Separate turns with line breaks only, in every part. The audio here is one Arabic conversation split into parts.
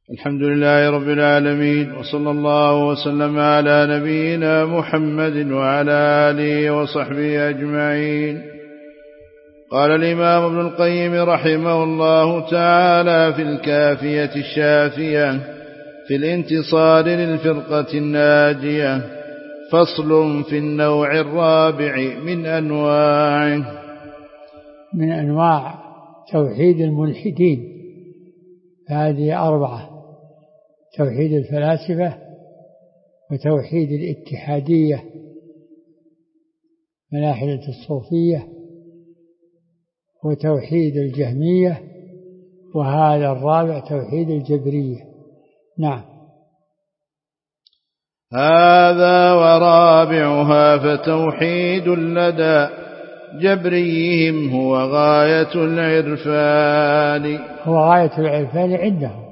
الحمد لله رب العالمين، وصلى الله وسلم على نبينا محمد وعلى آله وصحبه أجمعين. قال الإمام ابن القيم رحمه الله تعالى في الكافية الشافية في الانتصار للفرقة الناجية: فصل في النوع الرابع
من أنواع توحيد الملحدين. هذه 4: توحيد الفلاسفة، وتوحيد الاتحادية ملاحدة الصوفية، وتوحيد الجهمية، وهذا الرابع توحيد الجبرية. نعم.
هذا ورابعها فتوحيد لدى جبريهم هو غاية العرفان.
هو غاية العرفان عندهم،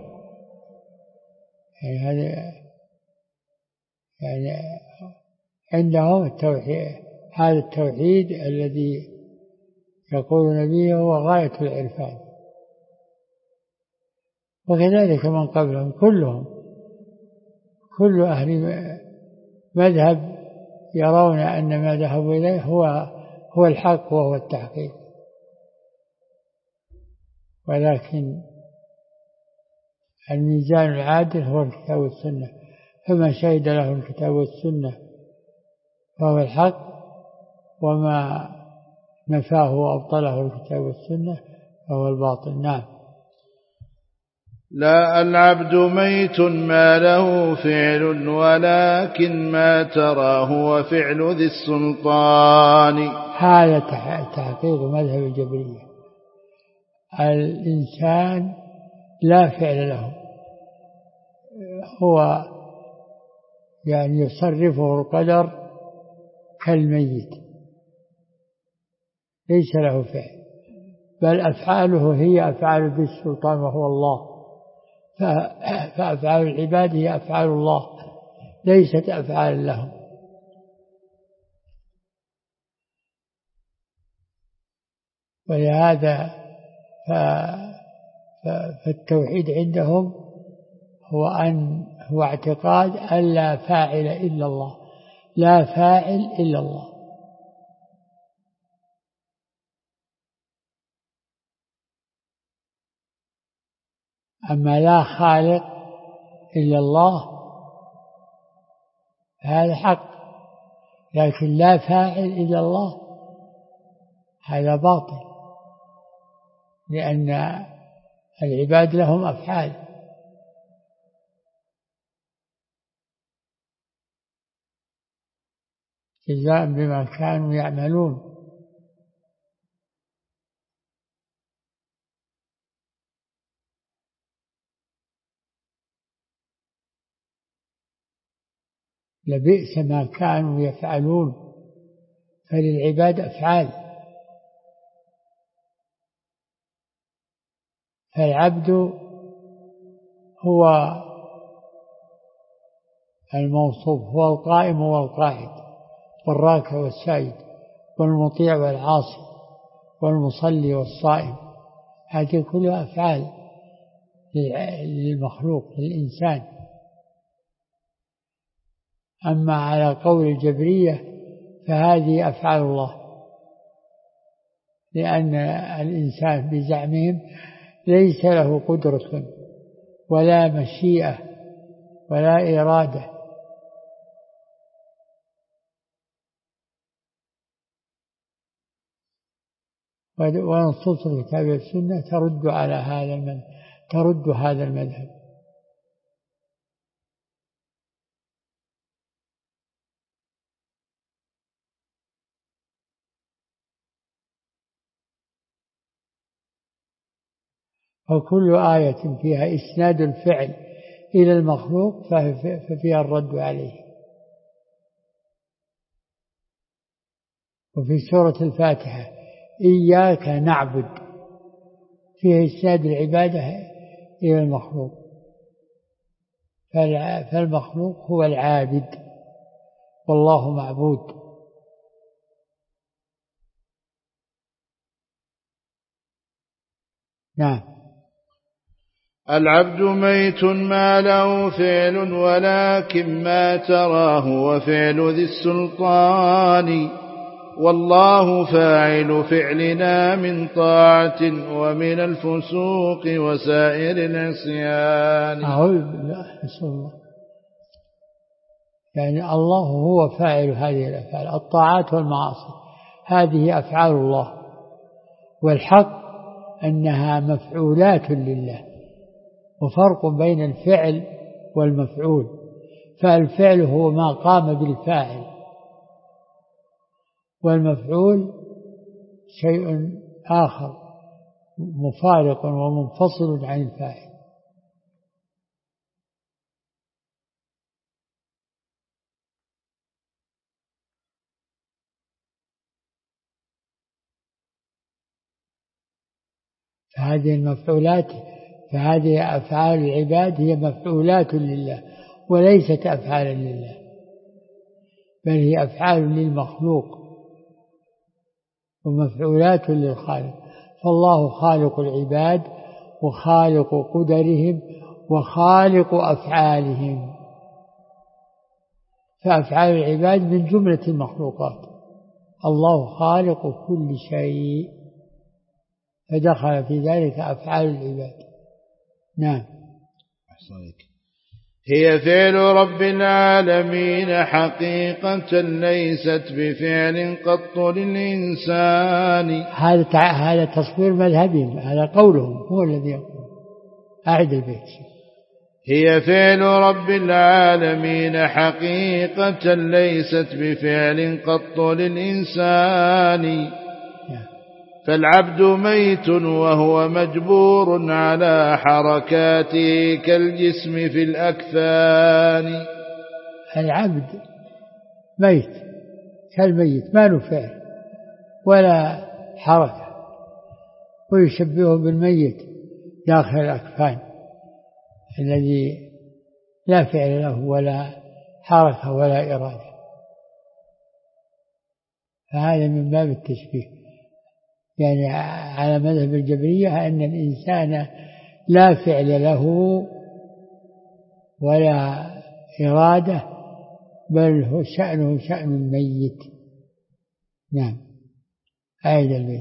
يعني عندهم التوحيد، هذا التوحيد الذي يقولون به هو غاية العرفان. وكذلك من قبلهم كلهم، كل أهل مذهب يرون أن ما ذهبوا إليه هو الحق وهو التحقيق، ولكن الميزان العادل هو الكتاب والسنة، فما شهد له الكتاب والسنة فهو الحق، وما نفاه وأبطله الكتاب والسنة فهو الباطل. نعم.
لا العبد ميت ما له فعل، ولكن ما تراه هو فعل ذي السلطان.
هذا تحقيق مذهب الجبرية. الإنسان لا فعل له، هو يعني يصرفه القدر كالميت، ليس له فعل، بل أفعاله هي أفعال ذي السلطان وهو الله. فأفعال العباد هي أفعال الله، ليست أفعال لهم. ولهذا فالتوحيد عندهم هو اعتقاد أن لا فاعل إلا الله، لا فاعل إلا الله. أما لا خالق إلا الله هذا حق، لكن لا فاعل إلا الله هذا باطل، لأن العباد لهم أفعال، جزاء بما كانوا يعملون. لبئس ما كانوا يفعلون، فللعباد أفعال، فالعبد هو الموصوف، هو القائم والقاعد والراكع والساجد والمطيع والعاصي والمصلي والصائم، هذه كلها أفعال للمخلوق للإنسان. أما على قول الجبرية فهذه أفعال الله، لأن الإنسان بزعمهم ليس له قدرة ولا مشيئة ولا إرادة، ونصوص الكتاب والسنة ترد هذا المذهب. وكل آية فيها إسناد الفعل إلى المخلوق ففيها الرد عليه. وفي سورة الفاتحة إياك نعبد فيها إسناد العبادة إلى المخلوق، فالمخلوق هو العابد والله معبود. نعم.
العبد ميت ما له فعل ولكن ما تراه وفعل ذي السلطان، والله فاعل فعلنا من طاعة ومن الفسوق وسائر العصيان.
أعوذ بالله نسأل الله. يعني الله هو فاعل هذه الأفعال، الطاعات والمعاصي هذه أفعال الله، والحق أنها مفعولات لله، وفرق بين الفعل والمفعول، فالفعل هو ما قام بالفاعل، والمفعول شيء آخر مفارق ومنفصل عن الفاعل. فهذه أفعال العباد هي مفعولات لله وليست أفعالا لله، بل هي أفعال للمخلوق ومفعولات للخالق. فالله خالق العباد وخالق قدرهم وخالق أفعالهم، فأفعال العباد من جملة المخلوقات، الله خالق كل شيء، فدخل في ذلك أفعال العباد. نعم.
هي فعل رب العالمين حقيقة ليست بفعل قط للإنسان.
هذا تصوير مذهبهم، هذا قولهم، هو الذي يقول. أعد البيت.
هي فعل رب العالمين حقيقة ليست بفعل قط للإنسان، فالعبد ميت وهو مجبور على حركاته كالجسم في الأكفان.
العبد ميت كالميت، ما له فعل ولا حركة، ويشبهه بالميت داخل الأكفان الذي لا فعل له ولا حركة ولا إرادة، فهذا من باب التشبيه. يعني على مذهب الجبرية أن الإنسان لا فعل له ولا إرادة، بل هو شأنه شأن الميت. نعم. أعيد البيت.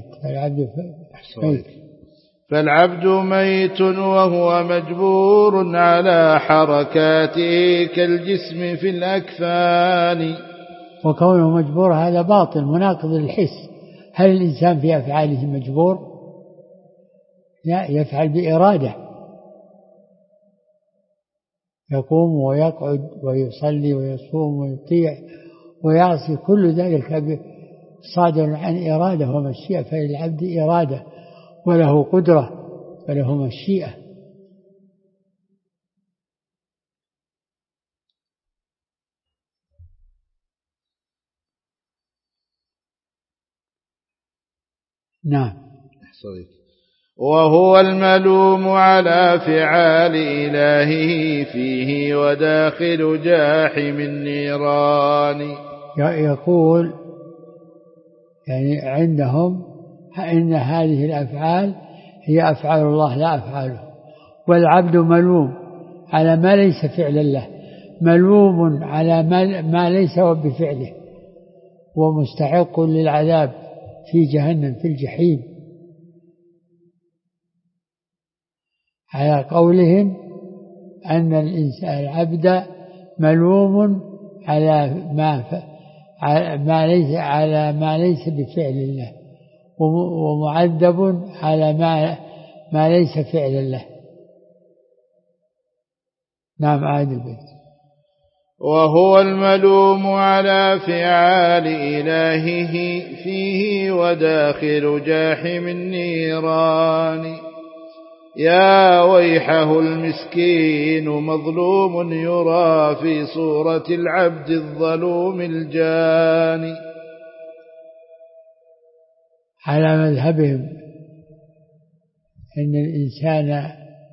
فالعبد ميت وهو مجبور على حركاته كالجسم في الأكفان.
وكونه مجبور هذا باطل مناقض للحس. هل الإنسان في أفعاله مجبور؟ لا، يفعل بإرادة، يقوم ويقعد ويصلي ويصوم ويطيع ويعصي، كل ذلك صادر عن إرادة ومشيئة. فللعبد إرادة وله قدرة وله مشيئة. نعم.
وهو الملوم على فعال إلهه فيه وداخل جاحم النيران.
يقول يعني عندهم إن هذه الأفعال هي أفعال الله لا أفعاله، والعبد ملوم على ما ليس فعل له، ملوم على ما ليس بفعله، ومستحق للعذاب في جهنم في الجحيم، على قولهم أن العبد ملوم على ما ليس بفعل الله، ومعذب على ما ليس فعل له. نعم. عاد البيت.
وهو الملوم على فعال إلهه فيه وداخل جاحم النيران. يا ويحه المسكين مظلوم يرى في صورة العبد الظلوم الجاني.
على مذهبهم أن الإنسان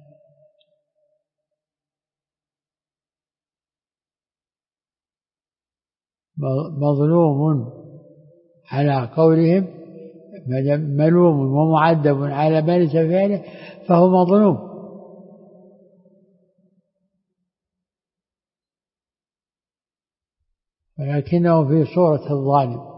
مظلوم، على قولهم ملوم ومعذب على ما ليس فعله فهو مظلوم، ولكنه في صورة الظالم.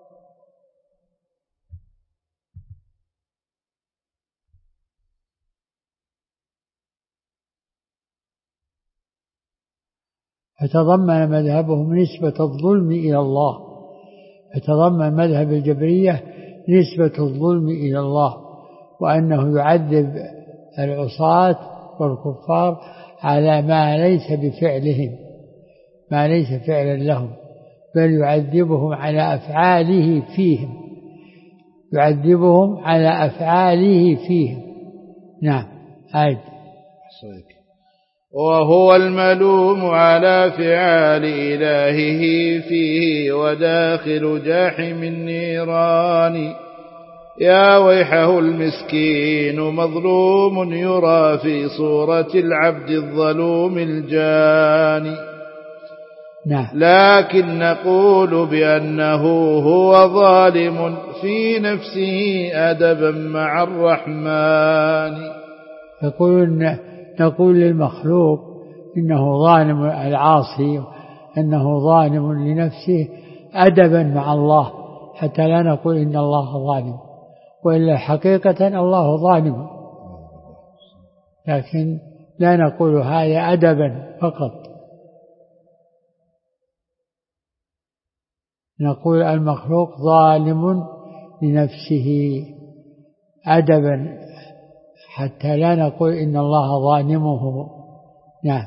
فتضمن مذهبهم نسبة الظلم إلى الله، فتضمن مذهب الجبرية نسبة الظلم إلى الله، وأنه يعذب العصاة والكفار على ما ليس بفعلهم، ما ليس فعلا لهم، بل يعذبهم على أفعاله فيهم، يعذبهم على أفعاله فيهم. نعم. آية.
وهو الملوم على فعال إلهه فيه وداخل جاحم النيران. يا ويحه المسكين مظلوم يرى في صورة العبد الظلوم الجاني. لكن نقول بأنه هو ظالم في نفسه أدبا مع الرحمن.
نقول للمخلوق إنه ظالم، العاصي أنه ظالم لنفسه أدبا مع الله، حتى لا نقول إن الله ظالم، وإلا حقيقة الله ظالم، لكن لا نقول هذا أدبا فقط، نقول المخلوق ظالم لنفسه أدبا، حتى لا نقول إن الله ظالمه. نعم.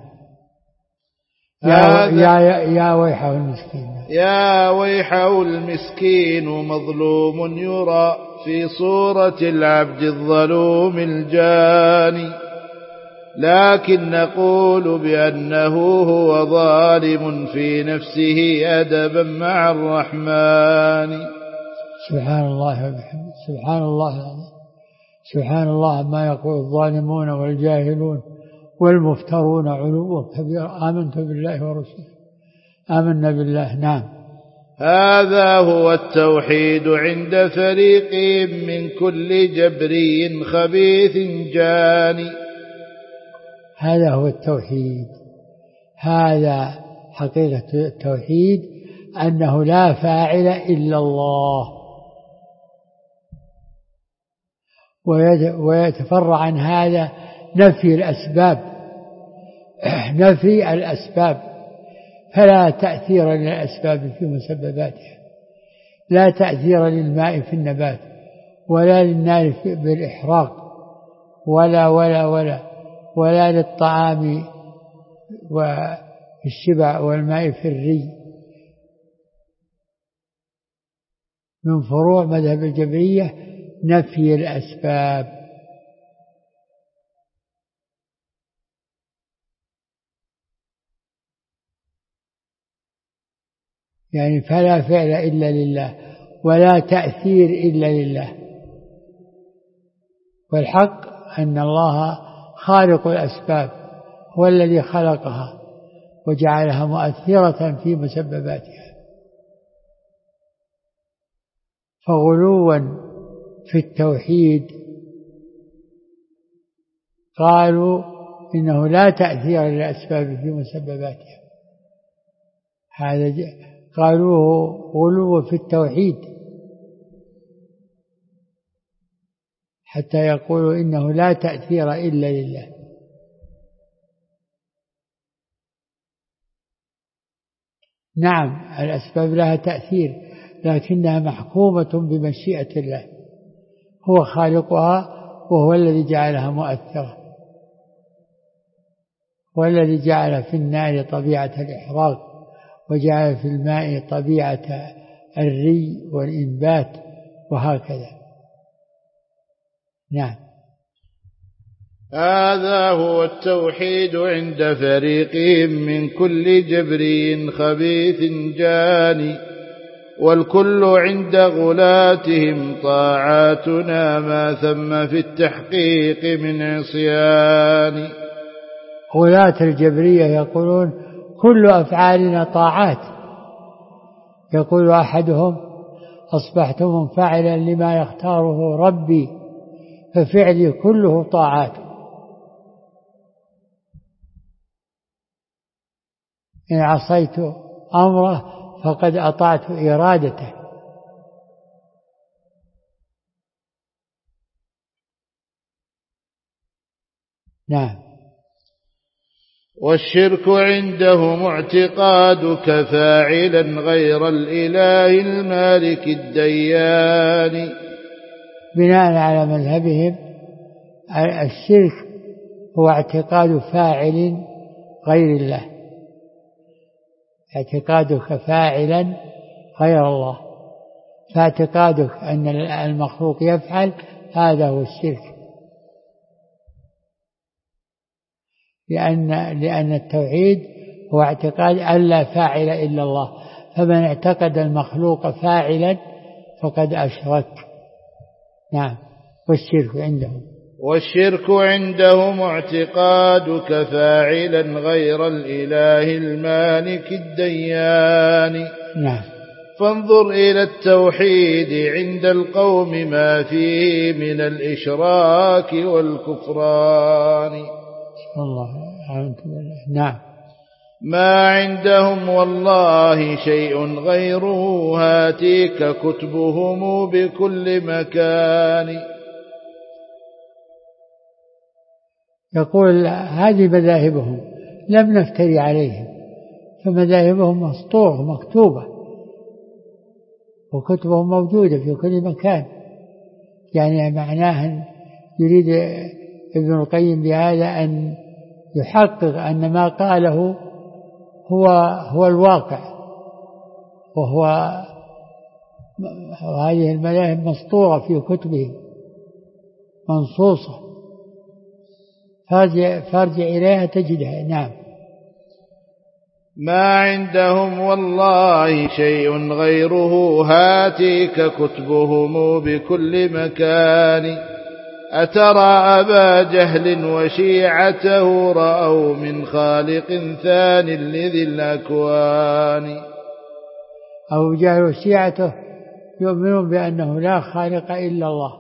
يا ويحه المسكين.
يا ويحه المسكين مظلوم يرى في صورة العبد الظلوم الجاني. لكن نقول بأنه هو ظالم في نفسه أدبا مع الرحمن.
سبحان الله وبحمده، سبحان الله العظيم، سبحان الله ما يقول الظالمون والجاهلون والمفترون علوا كبيرا. آمنت بالله ورسوله، آمنا بالله. نعم.
هذا هو التوحيد عند فريق من كل جبري خبيث جاني.
هذا هو التوحيد، هذا حقيقة التوحيد، أنه لا فاعل إلا الله، ويتفرع عن هذا نفي الأسباب، نفي الأسباب، فلا تأثير للأسباب في مسبباتها، لا تأثير للماء في النبات، ولا للنار بالإحراق، ولا للطعام والشبع والماء في الري. من فروع مذهب الجبرية نفي الأسباب. يعني فلا فعل إلا لله، ولا تأثير إلا لله. والحق أن الله خالق الأسباب، هو الذي خلقها وجعلها مؤثرة في مسبباتها. فغلوا في التوحيد قالوا إنه لا تأثير للأسباب في مسبباتها، هذا قالوه غلو في التوحيد، حتى يقولوا إنه لا تأثير إلا لله. نعم الأسباب لها تأثير، لكنها محكومة بمشيئة الله، هو خالقها وهو الذي جعلها مؤثرة، هو الذي جعل في النار طبيعة الإحراق، وجعل في الماء طبيعة الري والإنبات، وهكذا. نعم.
هذا هو التوحيد عند فريق من كل جبري خبيث جاني. والكل عند غلاتهم طاعاتنا ما ثم في التحقيق من عصيان.
غلاة الجبرية يقولون كل أفعالنا طاعات. يقول أحدهم أصبحت منفعلا لما يختاره ربي، ففعلي كله طاعات. إن عصيت أمره فقد أطعت إرادته. نعم.
والشرك عندهم اعتقادك فاعلا غير الإله المالك الديان.
بناء على مذهبهم الشرك هو اعتقاد فاعل غير الله، اعتقادك فاعلا غير الله، فاعتقادك أن المخلوق يفعل هذا هو الشرك، لأن التوحيد هو اعتقاد أن لا فاعل إلا الله، فمن اعتقد المخلوق فاعلا فقد أشرك. نعم.
والشرك عندهم اعتقادك فاعلا غير الإله المالك الديان.
نعم.
فانظر إلى التوحيد عند القوم ما فيه من الإشراك والكفران.
الله. نعم.
ما عندهم والله شيء غيره هاتيك كتبهم بكل مكان.
يقول هذه مذاهبهم لم نفتري عليهم، فمذاهبهم مسطورة ومكتوبة وكتبهم موجودة في كل مكان. يعني معناه يريد ابن القيم بهذا أن يحقق أن ما قاله هو الواقع، وهذه المذاهب مسطورة في كتبه منصوصة، فارجع إليها تجدها. نعم.
ما عندهم والله شيء غيره هاتيك كتبهم بكل مكان. أترى أبا جهل وشيعته رأوا من خالق ثان لذي الأكوان.
أبو جهل وشيعته يؤمنون بأنه لا خالق إلا الله،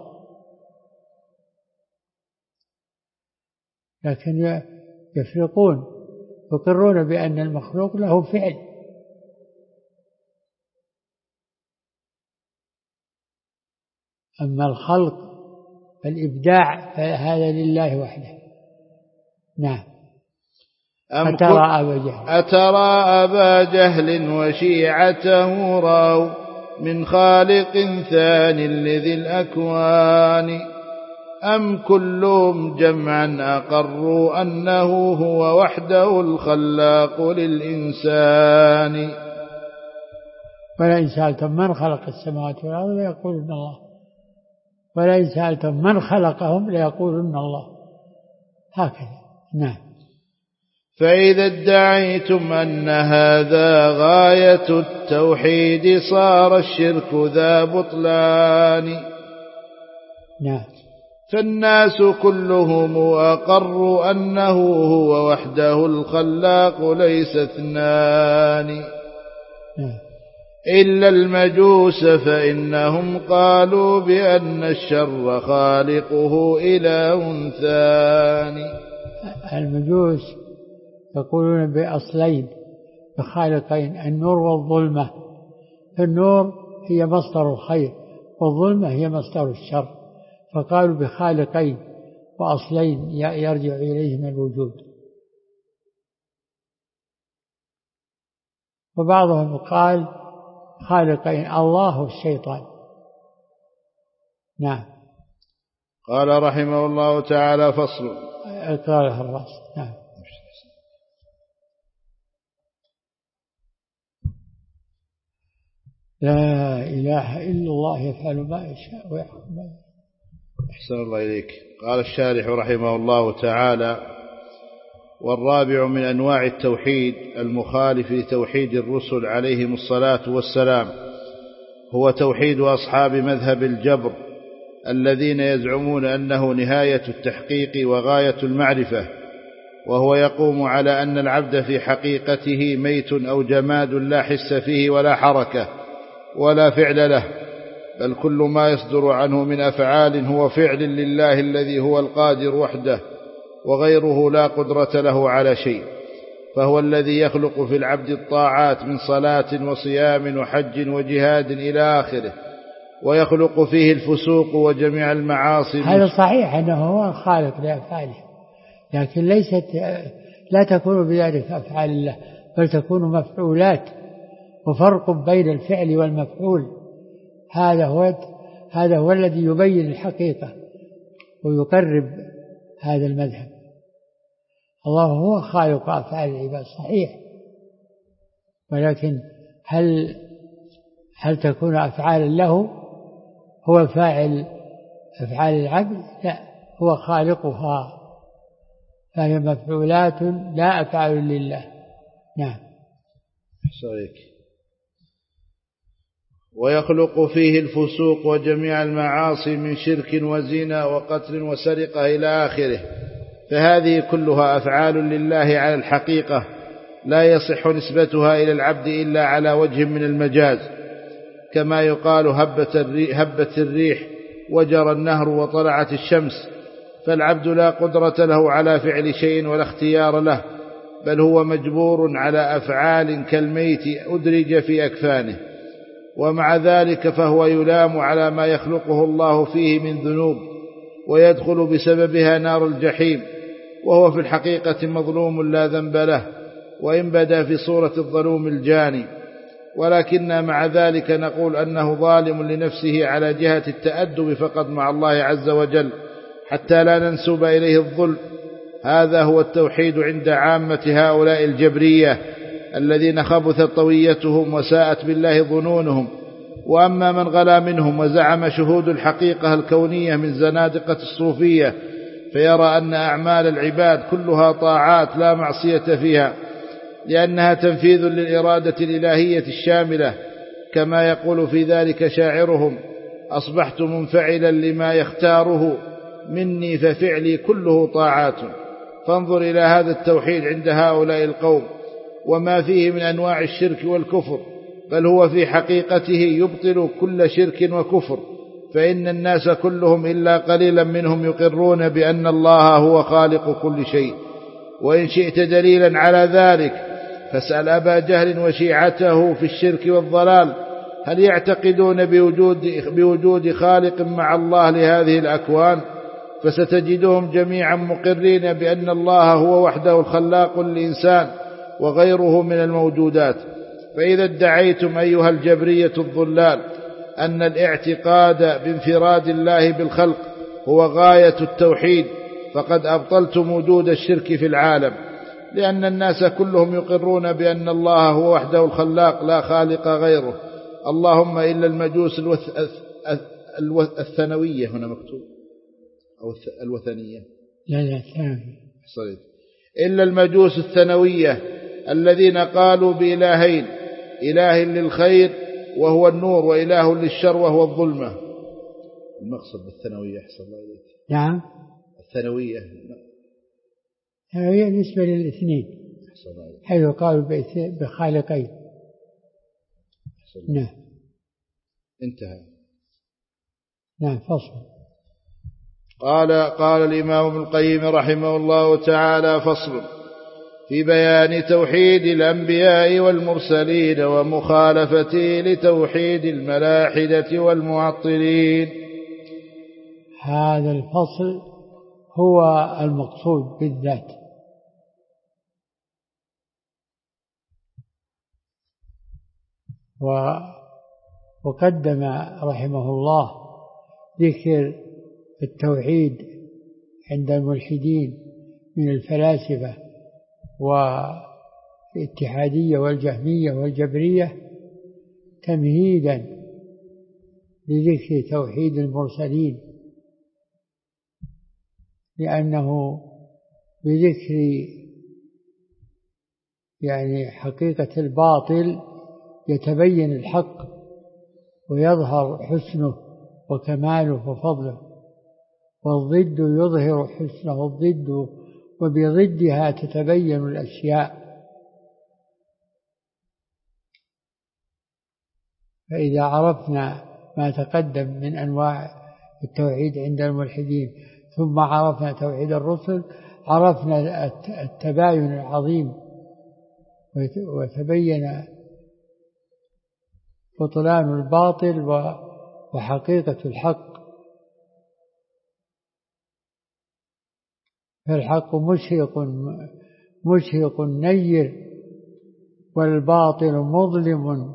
لكن يفرقون، يقرون بأن المخلوق له فعل. أما الخلق فالإبداع فهذا لله وحده. نعم.
أترى أبا جهل وشيعته رأوا من خالق ثان لذي الأكوان. أم كلهم جمعا أقروا أنه هو وحده الخلاق للإنسان.
ولئن سألتم من خلق السماوات والأرض ليقولن الله، ولئن سألتم من خلقهم ليقولن الله، هكذا. نعم.
فإذا ادعيتم أن هذا غاية التوحيد صار الشرك ذا بطلان.
نعم.
فالناس كلهم أقروا أنه هو وحده الخلاق ليس اثنان. إلا المجوس فإنهم قالوا بأن الشر خالقه إله ثاني.
المجوس يقولون بأصلين بخالقين، النور والظلمة. فالنور هي مصدر الخير والظلمة هي مصدر الشر، فقالوا بخالقين وأصلين يرجع إليهما الوجود. وبعضهم قال خالقين الله والشيطان. نعم.
قال رحمه الله تعالى فصل.
قاله الراس. نعم. لا إله إلا الله يفعل ما يشاء ويحكم ما يشاء.
أحسن الله إليك. قال الشارح رحمه الله تعالى: والرابع من أنواع التوحيد المخالف لتوحيد الرسل عليهم الصلاة والسلام هو توحيد أصحاب مذهب الجبر الذين يزعمون أنه نهاية التحقيق وغاية المعرفة، وهو يقوم على أن العبد في حقيقته ميت أو جماد لا حس فيه ولا حركة ولا فعل له، بل كل ما يصدر عنه من أفعال هو فعل لله الذي هو القادر وحده، وغيره لا قدرة له على شيء. فهو الذي يخلق في العبد الطاعات من صلاة وصيام وحج وجهاد إلى آخره، ويخلق فيه الفسوق وجميع المعاصي.
هذا صحيح أنه هو الخالق لأفعاله، لكن لا تكون بذلك أفعال الله، بل تكون مفعولات، وفرق بين الفعل والمفعول. هذا هو الذي يبين الحقيقة ويقرب هذا المذهب. الله هو خالق أفعال العباد صحيح، ولكن هل تكون أفعالا له؟ هو فاعل أفعال العبد؟ لا، هو خالقها، فهي مفعولات لا أفعال لله. نعم.
صحيح. ويخلق فيه الفسوق وجميع المعاصي من شرك وزنا وقتل وسرقة إلى آخره، فهذه كلها أفعال لله على الحقيقة، لا يصح نسبتها إلى العبد إلا على وجه من المجاز، كما يقال هبت الريح وجرى النهر وطلعت الشمس، فالعبد لا قدرة له على فعل شيء ولا اختيار له، بل هو مجبور على أفعال كالميت أدرج في أكفانه، ومع ذلك فهو يلام على ما يخلقه الله فيه من ذنوب، ويدخل بسببها نار الجحيم، وهو في الحقيقة مظلوم لا ذنب له، وإن بدا في صورة الظلوم الجاني، ولكن مع ذلك نقول أنه ظالم لنفسه على جهة التأدب فقط مع الله عز وجل، حتى لا ننسب إليه الظلم. هذا هو التوحيد عند عامة هؤلاء الجبرية الذين خبثت طويتهم وساءت بالله ظنونهم. وأما من غلا منهم وزعم شهود الحقيقة الكونية من زنادقة الصوفية، فيرى أن أعمال العباد كلها طاعات لا معصية فيها، لأنها تنفيذ للإرادة الإلهية الشاملة، كما يقول في ذلك شاعرهم: أصبحت منفعلا لما يختاره مني ففعلي كله طاعات. فانظر إلى هذا التوحيد عند هؤلاء القوم وما فيه من أنواع الشرك والكفر، بل هو في حقيقته يبطل كل شرك وكفر، فإن الناس كلهم إلا قليلا منهم يقرون بأن الله هو خالق كل شيء. وإن شئت دليلا على ذلك فاسأل أبا جهل وشيعته في الشرك والضلال، هل يعتقدون بوجود خالق مع الله لهذه الأكوان؟ فستجدهم جميعا مقرين بأن الله هو وحده الخلاق للإنسان وغيره من الموجودات. فإذا ادعيتم أيها الجبرية الضلال أن الاعتقاد بانفراد الله بالخلق هو غاية التوحيد، فقد أبطلتم وجود الشرك في العالم، لأن الناس كلهم يقرون بأن الله هو وحده الخلاق لا خالق غيره، اللهم إلا المجوس الثانوية، هنا مكتوب أو الوثنية،
لا
صحيح، إلا المجوس الثانوية الذين قالوا بإلهين، إله للخير وهو النور، وإله للشر وهو الظلمة. المقصد بالثانوية أحسن الله إليك.
نعم،
الثانوية
هي بالنسبة للاثنين، حيث قالوا بخالقين. نعم،
انتهى.
نعم، فصل.
قال الإمام ابن القيم رحمه الله تعالى: فصل في بيان توحيد الأنبياء والمرسلين ومخالفته لتوحيد الملاحدة والمعطلين.
هذا الفصل هو المقصود بالذات، وقدم رحمه الله ذكر التوحيد عند الملحدين من الفلاسفة والاتحادية والجهمية والجبرية تمهيدا لذكر توحيد المرسلين، لأنه بذكر حقيقة الباطل يتبين الحق ويظهر حسنه وكماله وفضله، والضد يظهر حسنه الضد، وبضدها تتبين الأشياء. فإذا عرفنا ما تقدم من أنواع التوحيد عند الملحدين ثم عرفنا توحيد الرسل، عرفنا التباين العظيم وتبين بطلان الباطل وحقيقة الحق. فالحق مشهق نير، والباطل مظلم.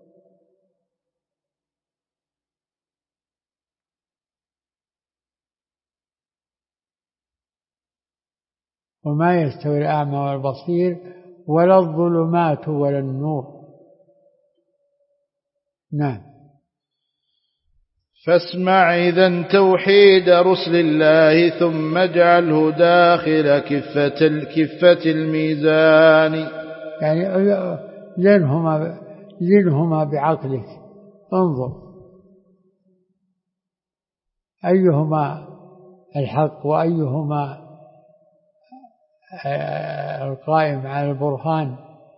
وما يستوي الأعمى والبصير ولا الظلمات ولا النور. نعم.
فاسمع إذن توحيد رسل الله ثم اجعله داخل كفة الميزان.
يعني زنهما بعقلك، انظر أيهما الحق وأيهما القائم على البرهان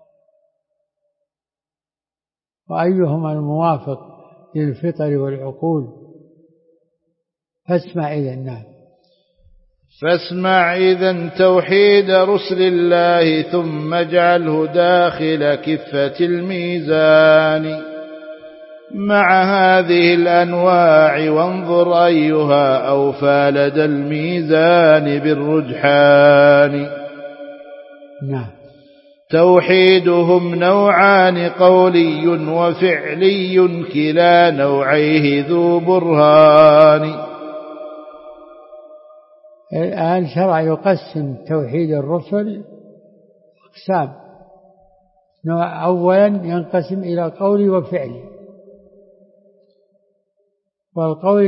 وأيهما الموافق للفطر والعقول. فاسمع إذن. نعم.
فاسمع إذن توحيد رسل الله ثم اجعله داخل كفة الميزان مع هذه الأنواع وانظر أيها أوفى لدى الميزان بالرجحان.
نعم.
توحيدهم نوعان قولي وفعلي كلا نوعيه ذو برهان.
الآن شرع يقسم توحيد الرسل أقسام. نوع أولا ينقسم إلى قولي وفعلي. والقول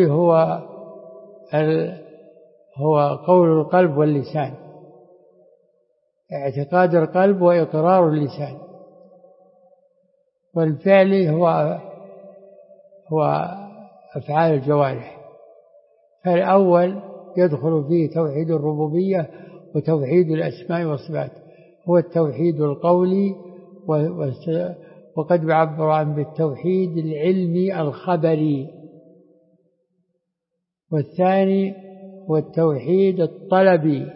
هو قول القلب واللسان، اعتقاد القلب وإقرار اللسان. والفعل هو أفعال الجوارح. فالأول يدخل فيه توحيد الربوبية وتوحيد الأسماء والصفات، هو التوحيد القولي، وقد يعبر عنه بالتوحيد العلمي الخبري. والثاني هو التوحيد الطلبي،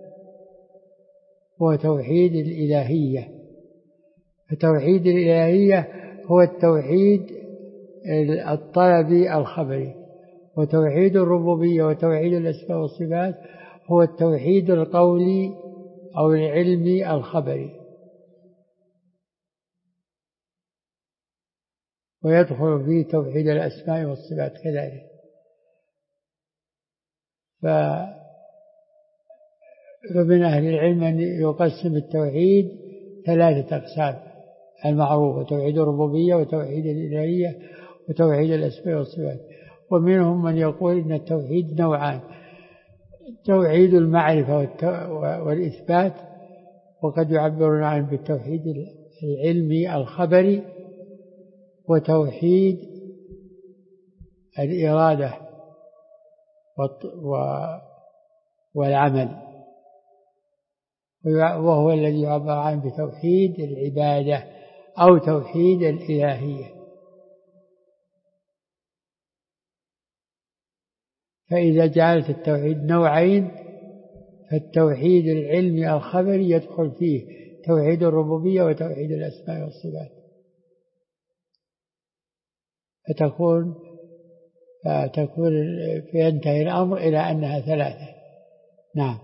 هو توحيد الإلهية. فتوحيد الإلهية هو التوحيد الطلبي الخبري، وتوحيد الربوبية وتوحيد الأسماء والصفات هو التوحيد القولي أو العلمي الخبري. ويدخل فيه توحيد الأسماء والصفات كذلك. فمن أهل العلم أن يقسم التوحيد ثلاثة أقسام المعروفة: توحيد الربوبية وتوحيد الإلهية وتوحيد الأسماء والصفات. ومنهم من يقول إن التوحيد نوعان: توحيد المعرفة والإثبات، وقد يعبرون عنه بالتوحيد العلمي الخبري، وتوحيد الإرادة والعمل، وهو الذي يعبر عنه بتوحيد العبادة أو توحيد الإلهية. فإذا جعلت التوحيد نوعين فالتوحيد العلمي الخبري يدخل فيه توحيد الربوبية وتوحيد الأسماء والصفات، فينتهي الأمر إلى أنها ثلاثة. نعم.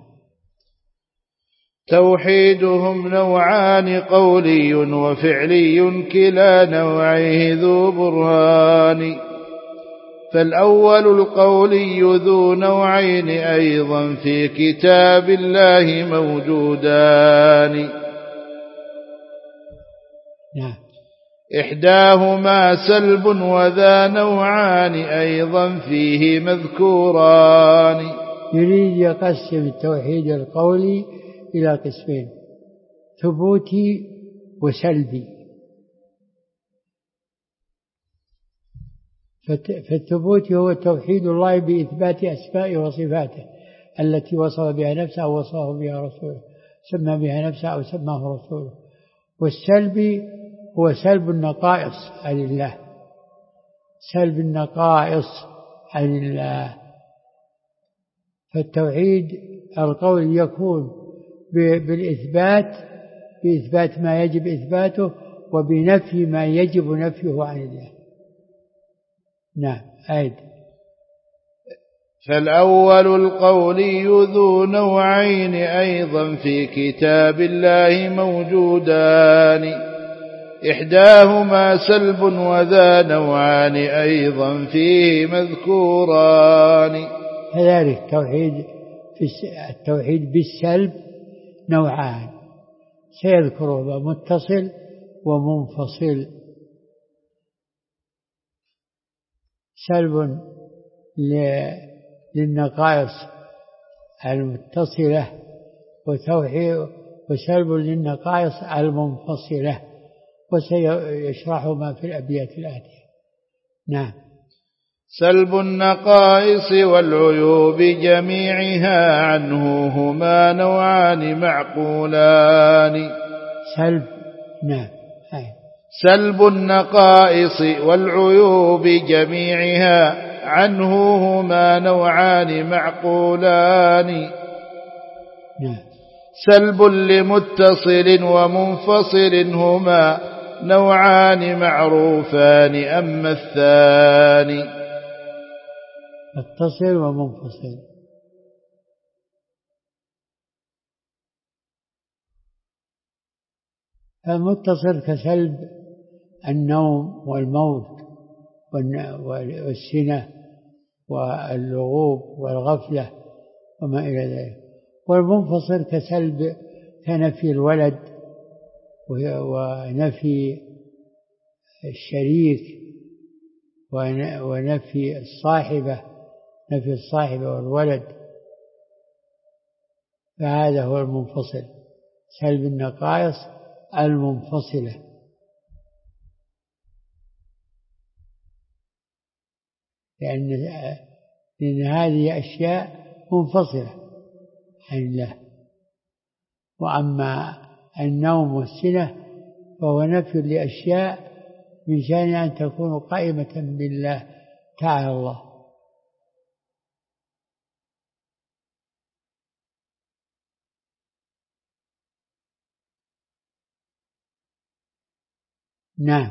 توحيدهم نوعان قولي وفعلي كلا نوعيه ذو برهان. فالأول القولي ذو نوعين أيضا في كتاب الله موجودان.
نعم.
إحداهما سلب وذا نوعان أيضا فيه مذكوران.
يريد يقسم التوحيد القولي إلى قسمين: ثبوتي وسلبي. فالثبوت هو توحيد الله بإثبات أسمائه وصفاته التي وصف بها نفسه أو وصفه بها رسوله، سمى بها نفسه أو سماه رسوله. والسلبي هو سلب النقائص عن الله، سلب النقائص عن الله. فالتوحيد القول يكون بالإثبات بإثبات ما يجب إثباته وبنفي ما يجب نفيه عن الله. نعم. أيد.
فالأول القولي ذو نوعين أيضا في كتاب الله موجودان، إحداهما سلب وذا نوعان أيضا فيه مذكوران.
كذلك التوحيد بالسلب نوعان سيذكره متصل ومنفصل. سلب للنقائص المتصلة وسلب للنقائص المنفصلة، وسيشرحهما في الأبيات الآتية. نعم.
سلب النقائص والعيوب جميعها عنه هما نوعان معقولان.
سلب. نعم.
سلب النقائص والعيوب جميعها عنه هما نوعان معقولان.
نعم.
سلب لمتصل ومنفصل هما نوعان معروفان أما الثاني.
متصل ومنفصل. المتصل كسلب النوم والموت والسنة واللغوب والغفلة وما إلى ذلك. والمنفصل كسلب كنفي الولد ونفي الشريك ونفي الصاحبة والولد، فهذا هو المنفصل، سلب النقائص المنفصلة. لأن هذه أشياء منفصلة عن الله. وأما النوم والسنة فهو نفي لأشياء من شأن أن تكون قائمة بالله تعالى الله. نعم.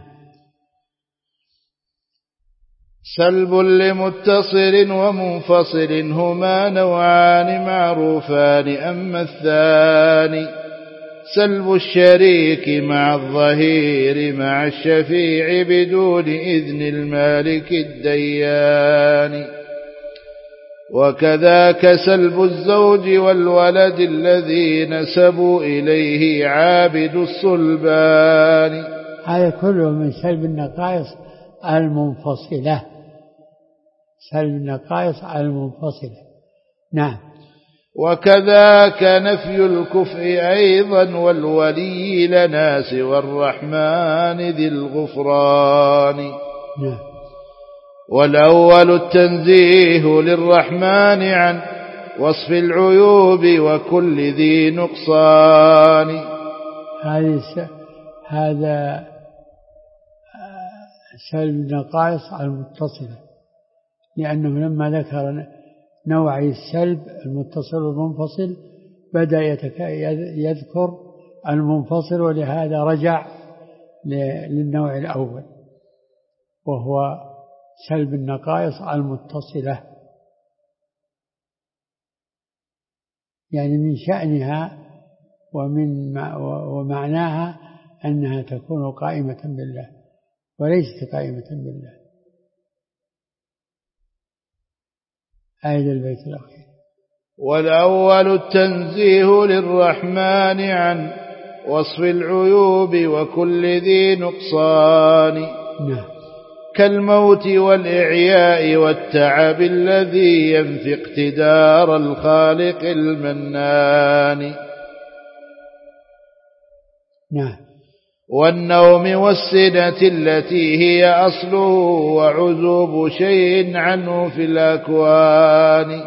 سلب لمتصل ومنفصل هما نوعان معروفان أما الثاني. سلب الشريك مع الظهير مع الشفيع بدون إذن المالك الديان. وكذاك سلب الزوج والولد الذي نسبوا إليه عابد الصلبان.
هذا كله من سلب النقائص المنفصلة. سلب النقائص المنفصلة. نعم.
وكذاك نفي الكفء أيضا والولي لنا سوى الرحمن ذي الغفران.
نعم.
والأول التنزيه للرحمن عن وصف العيوب وكل ذي نقصان.
هذا سلب النقائص المتصلة، لأنه لما ذكر نوعي السلب المتصل والمنفصل بدأ يذكر المنفصل، ولهذا رجع للنوع الأول وهو سلب النقائص المتصلة. يعني من شأنها ومعناها أنها تكون قائمة بالله وليست قائمة بالله. آية البيت الأخير.
والأول التنزيه للرحمن عن وصف العيوب وكل ذي نقصان.
نعم.
كالموت والإعياء والتعب الذي ينفي اقتدار الخالق المنان.
نعم.
والنوم والسنة التي هي أصله وعزوب شيء عنه في الأكوان.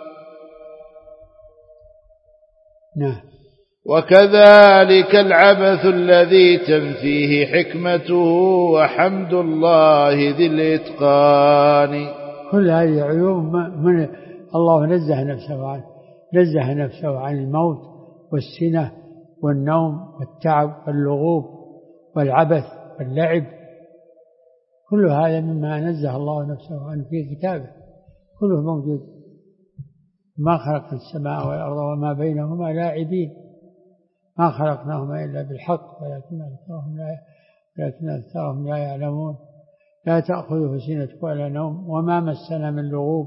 نعم.
وكذلك العبث الذي تنفيه حكمته وحمد الله ذي الإتقان.
كل هذه عيوب من الله نزه نفسه عن الموت والسنة والنوم والتعب واللغوب والعبث واللعب، كل هذا مما نزه الله نفسه عنه في كتابه، كله موجود. ما خلقنا السماء والأرض وما بينهما لاعبين، ما خلقناهما إلا بالحق ولكن أكثرهم لا يعلمون. لا تأخذه سنة ولا نوم وما مسنا من لغوب.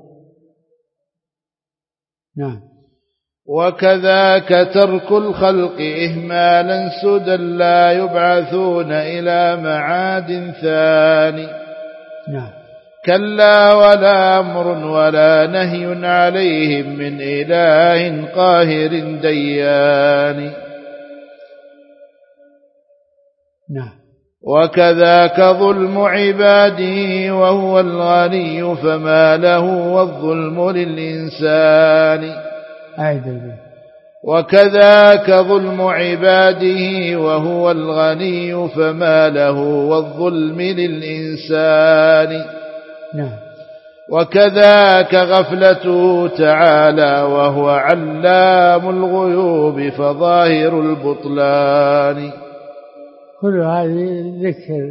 نعم.
وكذاك ترك الخلق إهمالا سدى لا يبعثون إلى معاد ثاني.
نعم.
كلا ولا أمر ولا نهي عليهم من إله قاهر ديان.
نعم.
وكذاك ظلم عباده وهو الغني فما له والظلم للإنسان. وكذاك ظلم عباده وهو الغني فما له والظلم للإنسان. وكذاك غفلته تعالى وهو علام الغيوب فظاهر البطلان.
كل هذه ذكر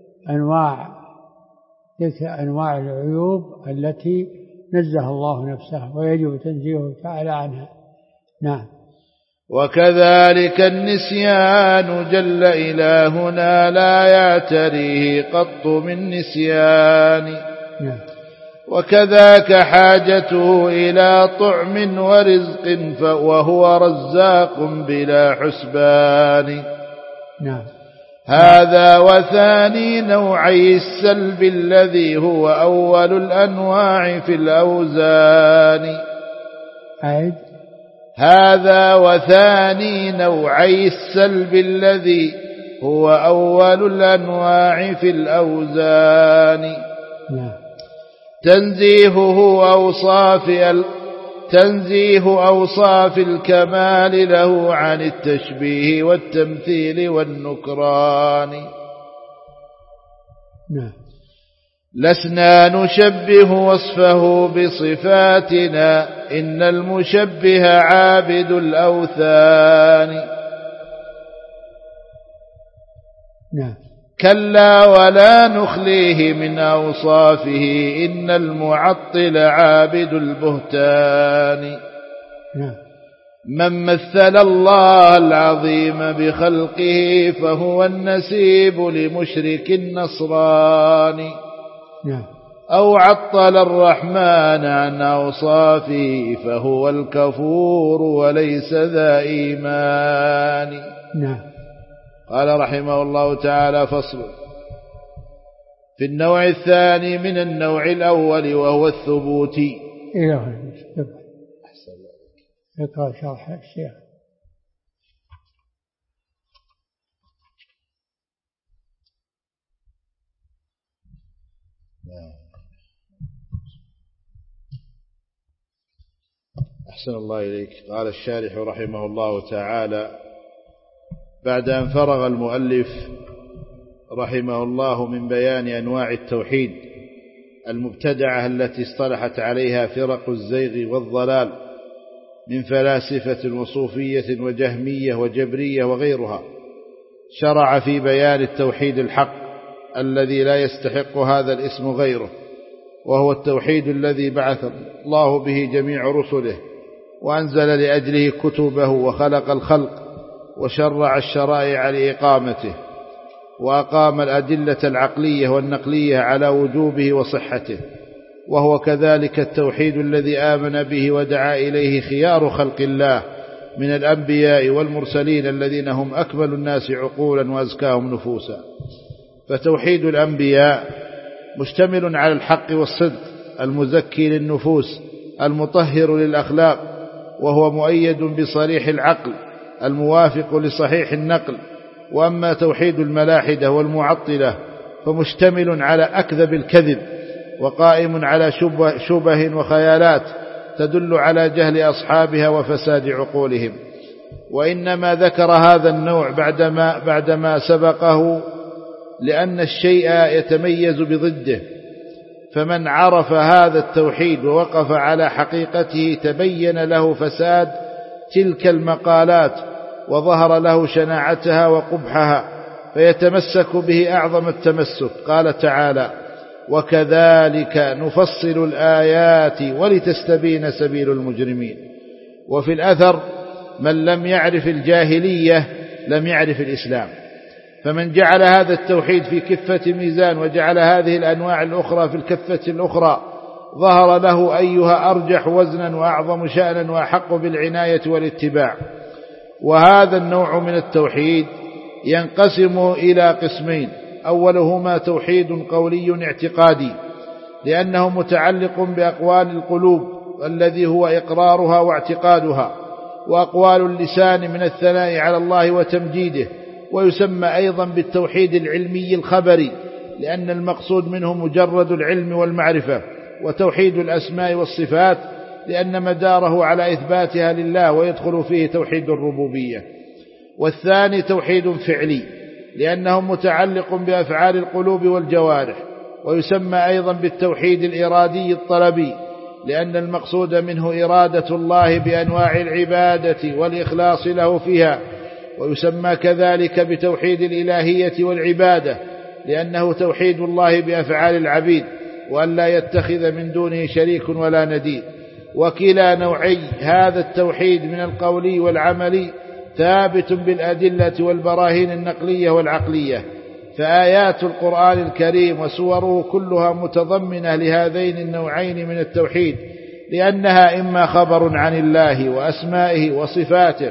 أنواع العيوب التي نزه الله نفسه ويجب تنزيهه تعالى عنها. نعم.
وكذلك النسيان جل إلهنا لا يعتريه قط من نسيان.
نعم.
وكذاك حاجته إلى طعم ورزق وهو رزاق بلا حسبان.
نعم.
هذا وثاني نوعي السلب الذي هو أول الأنواع في الأوزان. هذا وثاني نوعي السلب الذي هو أول الأنواع في الأوزان. تنزيه أوصاف الكمال له عن التشبيه والتمثيل والنكران. لسنا نشبه وصفه بصفاتنا إن المشبه عابد الأوثان. كلا ولا نخليه من أوصافه إن المعطل عابد البهتان. من مثل الله العظيم بخلقه فهو النسيب لمشرك النصران. أو عطل الرحمن عن أوصافه فهو الكفور وليس ذا إيمان. قال رحمه الله تعالى: فصل في النوع الثاني من النوع الأول وهو الثبوتي.
اقرأ شرح الشيخ.
أحسن الله إليك. قال الشارح رحمه الله تعالى بعد أن فرغ المؤلف رحمه الله من بيان أنواع التوحيد المبتدعة التي اصطلحت عليها فرق الزيغ والضلال من فلاسفة وصوفية وجهمية وجبرية وغيرها، شرع في بيان التوحيد الحق الذي لا يستحق هذا الاسم غيره، وهو التوحيد الذي بعث الله به جميع رسله وأنزل لأجله كتبه وخلق الخلق وشرع الشرائع لإقامته، وأقام الأدلة العقلية والنقلية على وجوبه وصحته. وهو كذلك التوحيد الذي آمن به ودعا إليه خيار خلق الله من الأنبياء والمرسلين الذين هم أكمل الناس عقولا وأزكاهم نفوسا. فتوحيد الأنبياء مشتمل على الحق والصدق المزكي للنفوس المطهر للأخلاق، وهو مؤيد بصريح العقل الموافق لصحيح النقل. وأما توحيد الملاحدة والمعطلة فمشتمل على أكذب الكذب وقائم على شبه وخيالات تدل على جهل أصحابها وفساد عقولهم. وإنما ذكر هذا النوع بعدما سبقه لأن الشيء يتميز بضده، فمن عرف هذا التوحيد ووقف على حقيقته تبين له فساد تلك المقالات وظهر له شناعتها وقبحها، فيتمسك به أعظم التمسك. قال تعالى: وكذلك نفصل الآيات ولتستبين سبيل المجرمين. وفي الأثر: من لم يعرف الجاهلية لم يعرف الإسلام. فمن جعل هذا التوحيد في كفة ميزان وجعل هذه الأنواع الأخرى في الكفة الأخرى ظهر له أيها أرجح وزنا وأعظم شأنا وأحق بالعناية والاتباع. وهذا النوع من التوحيد ينقسم إلى قسمين: أولهما توحيد قولي اعتقادي، لأنه متعلق بأقوال القلوب الذي هو إقرارها واعتقادها، وأقوال اللسان من الثناء على الله وتمجيده. ويسمى أيضا بالتوحيد العلمي الخبري، لأن المقصود منه مجرد العلم والمعرفة. وتوحيد الأسماء والصفات، لأن مداره على إثباتها لله ويدخل فيه توحيد الربوبية. والثاني توحيد فعلي، لأنه متعلق بأفعال القلوب والجوارح. ويسمى أيضا بالتوحيد الإرادي الطلبي، لأن المقصود منه إرادة الله بأنواع العبادة والإخلاص له فيها. ويسمى كذلك بتوحيد الإلهية والعبادة، لأنه توحيد الله بأفعال العبيد، وأن لا يتخذ من دونه شريك ولا نديد. وكلا نوعي هذا التوحيد من القولي والعملي ثابت بالأدلة والبراهين النقلية والعقلية. فآيات القرآن الكريم وسوره كلها متضمنة لهذين النوعين من التوحيد، لأنها إما خبر عن الله وأسمائه وصفاته،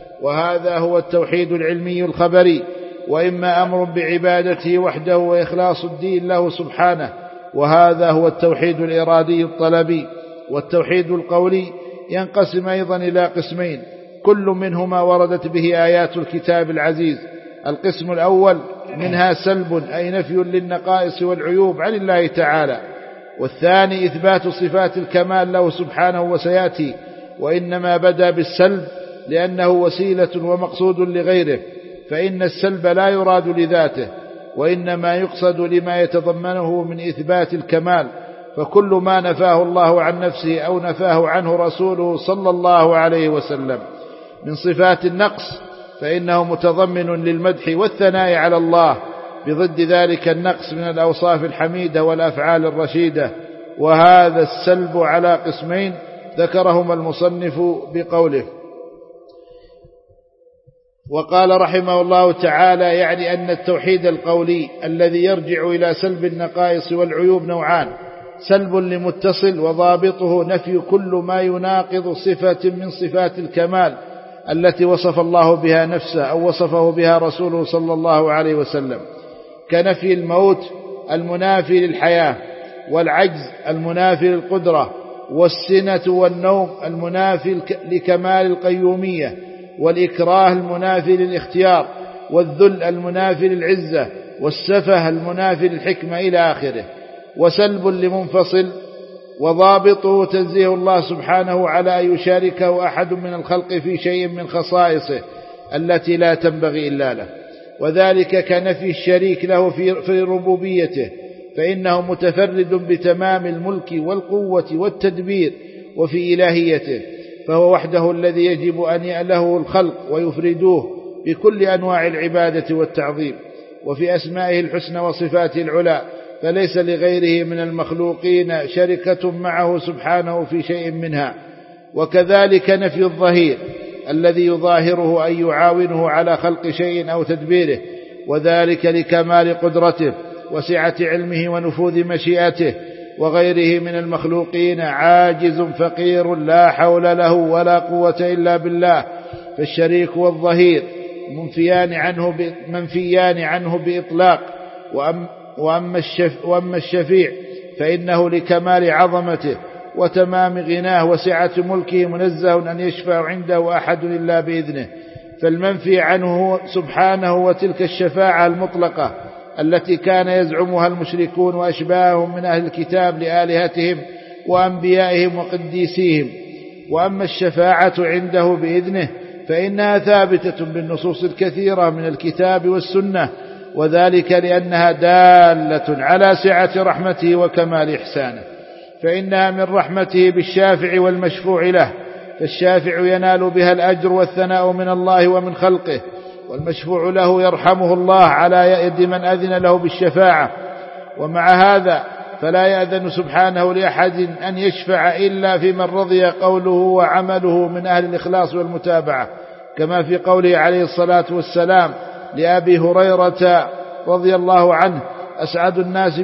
وهذا هو التوحيد العلمي الخبري، وإما أمر بعبادته وحده وإخلاص الدين له سبحانه، وهذا هو التوحيد الإرادي الطلبي. والتوحيد القولي ينقسم أيضا إلى قسمين، كل منهما وردت به آيات الكتاب العزيز. القسم الأول منها سلب، أي نفي للنقائص والعيوب عن الله تعالى. والثاني إثبات صفات الكمال له سبحانه وسيأتي، وإنما بدأ بالسلب لأنه وسيلة ومقصود لغيره، فإن السلب لا يراد لذاته، وإنما يقصد لما يتضمنه من إثبات الكمال. فكل ما نفاه الله عن نفسه أو نفاه عنه رسوله صلى الله عليه وسلم من صفات النقص فإنه متضمن للمدح والثناء على الله، بضد ذلك النقص من الأوصاف الحميدة والأفعال الرشيدة. وهذا السلب على قسمين ذكرهما المصنف بقوله. وقال رحمه الله تعالى: يعني أن التوحيد القولي الذي يرجع إلى سلب النقائص والعيوب نوعان: سلب لمتصل وضابطه نفي كل ما يناقض صفة من صفات الكمال التي وصف الله بها نفسه أو وصفه بها رسوله صلى الله عليه وسلم، كنفي الموت المنافي للحياة، والعجز المنافي للقدرة، والسنة والنوم المنافي لكمال القيومية، والإكراه المنافي للاختيار، والذل المنافي للعزة، والسفه المنافي للحكمة إلى آخره. وسلب لمنفصل وضابطه تنزيه الله سبحانه على أن يشاركه أحد من الخلق في شيء من خصائصه التي لا تنبغي إلا له، وذلك كنفي الشريك له في ربوبيته، فإنه متفرد بتمام الملك والقوة والتدبير. وفي إلهيته فهو وحده الذي يجب أن يأله الخلق ويفردوه بكل أنواع العبادة والتعظيم. وفي أسمائه الحسنى وصفاته العلى فليس لغيره من المخلوقين شركة معه سبحانه في شيء منها. وكذلك نفي الظهير الذي يظاهره أن يعاونه على خلق شيء أو تدبيره، وذلك لكمال قدرته وسعة علمه ونفوذ مشيئته. وغيره من المخلوقين عاجز فقير لا حول له ولا قوة إلا بالله، فالشريك والظهير منفيان عنه بإطلاق. وأما الشفيع فإنه لكمال عظمته وتمام غناه وسعة ملكه منزه أن يشفع عنده أحد إلا بإذنه، فالمنفي عنه سبحانه وتلك الشفاعة المطلقة التي كان يزعمها المشركون وأشباههم من أهل الكتاب لآلهتهم وأنبيائهم وقديسيهم. وأما الشفاعة عنده بإذنه فإنها ثابتة بالنصوص الكثيرة من الكتاب والسنة، وذلك لأنها دالة على سعة رحمته وكمال إحسانه، فإنها من رحمته بالشافع والمشفوع له، فالشافع ينال بها الأجر والثناء من الله ومن خلقه، والمشفوع له يرحمه الله على يد من أذن له بالشفاعة. ومع هذا فلا يأذن سبحانه لأحد أن يشفع إلا في من رضي قوله وعمله من أهل الإخلاص والمتابعة، كما في قوله عليه الصلاة والسلام لأبي هريرة رضي الله عنه: أسعد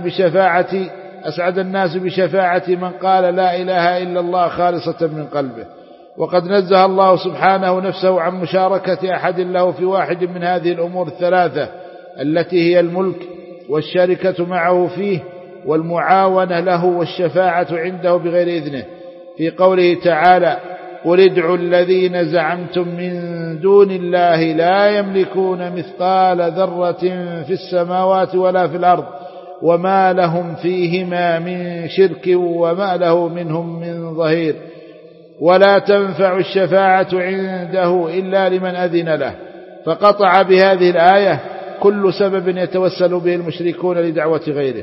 الناس بشفاعة من قال لا إله إلا الله خالصة من قلبه. وقد نزه الله سبحانه نفسه عن مشاركة أحد له في واحد من هذه الأمور الثلاثة التي هي الملك والشركة معه فيه والمعاونة له والشفاعة عنده بغير إذنه، في قوله تعالى: قل ادعوا الذين زعمتم من دون الله لا يملكون مثقال ذرة في السماوات ولا في الأرض وما لهم فيهما من شرك وما له منهم من ظهير، ولا تنفع الشفاعة عنده إلا لمن أذن له. فقطع بهذه الآية كل سبب يتوسل به المشركون لدعوة غيره.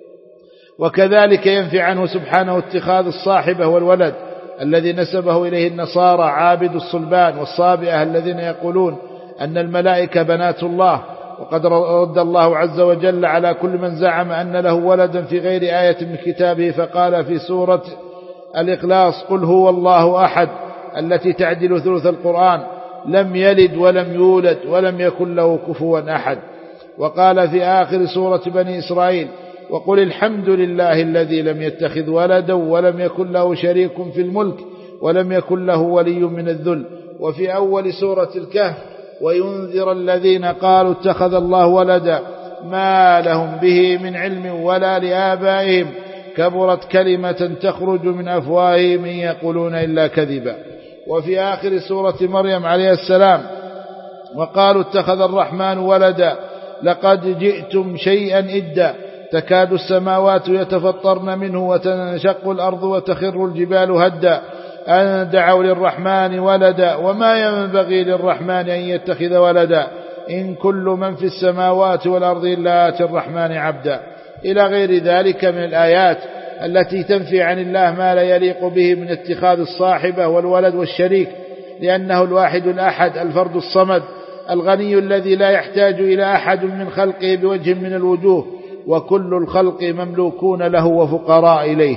وكذلك ينفي عنه سبحانه اتخاذ الصاحبة والولد الذي نسبه إليه النصارى عابد الصلبان والصابئة الذين يقولون أن الملائكة بنات الله. وقد رد الله عز وجل على كل من زعم أن له ولدا في غير آية من كتابه، فقال في سورة الإخلاص: قل هو الله أحد، التي تعدل ثلث القرآن: لم يلد ولم يولد ولم يكن له كفوا أحد. وقال في آخر سورة بني إسرائيل: وقل الحمد لله الذي لم يتخذ ولدا ولم يكن له شريك في الملك ولم يكن له ولي من الذل. وفي أول سورة الكهف: وينذر الذين قالوا اتخذ الله ولدا ما لهم به من علم ولا لآبائهم كبرت كلمة تخرج من أفواههم إن يقولون إلا كذبا. وفي آخر سورة مريم عليه السلام: وقالوا اتخذ الرحمن ولدا لقد جئتم شيئا إدا تكاد السماوات يتفطرن منه وتنشق الأرض وتخر الجبال هدا أن دعوا للرحمن ولدا وما ينبغي للرحمن أن يتخذ ولدا إن كل من في السماوات والأرض إلا آتي الرحمن عبدا، إلى غير ذلك من الآيات التي تنفي عن الله ما لا يليق به من اتخاذ الصاحبة والولد والشريك، لأنه الواحد الأحد الفرد الصمد الغني الذي لا يحتاج إلى أحد من خلقه بوجه من الوجوه، وكل الخلق مملوكون له وفقراء إليه.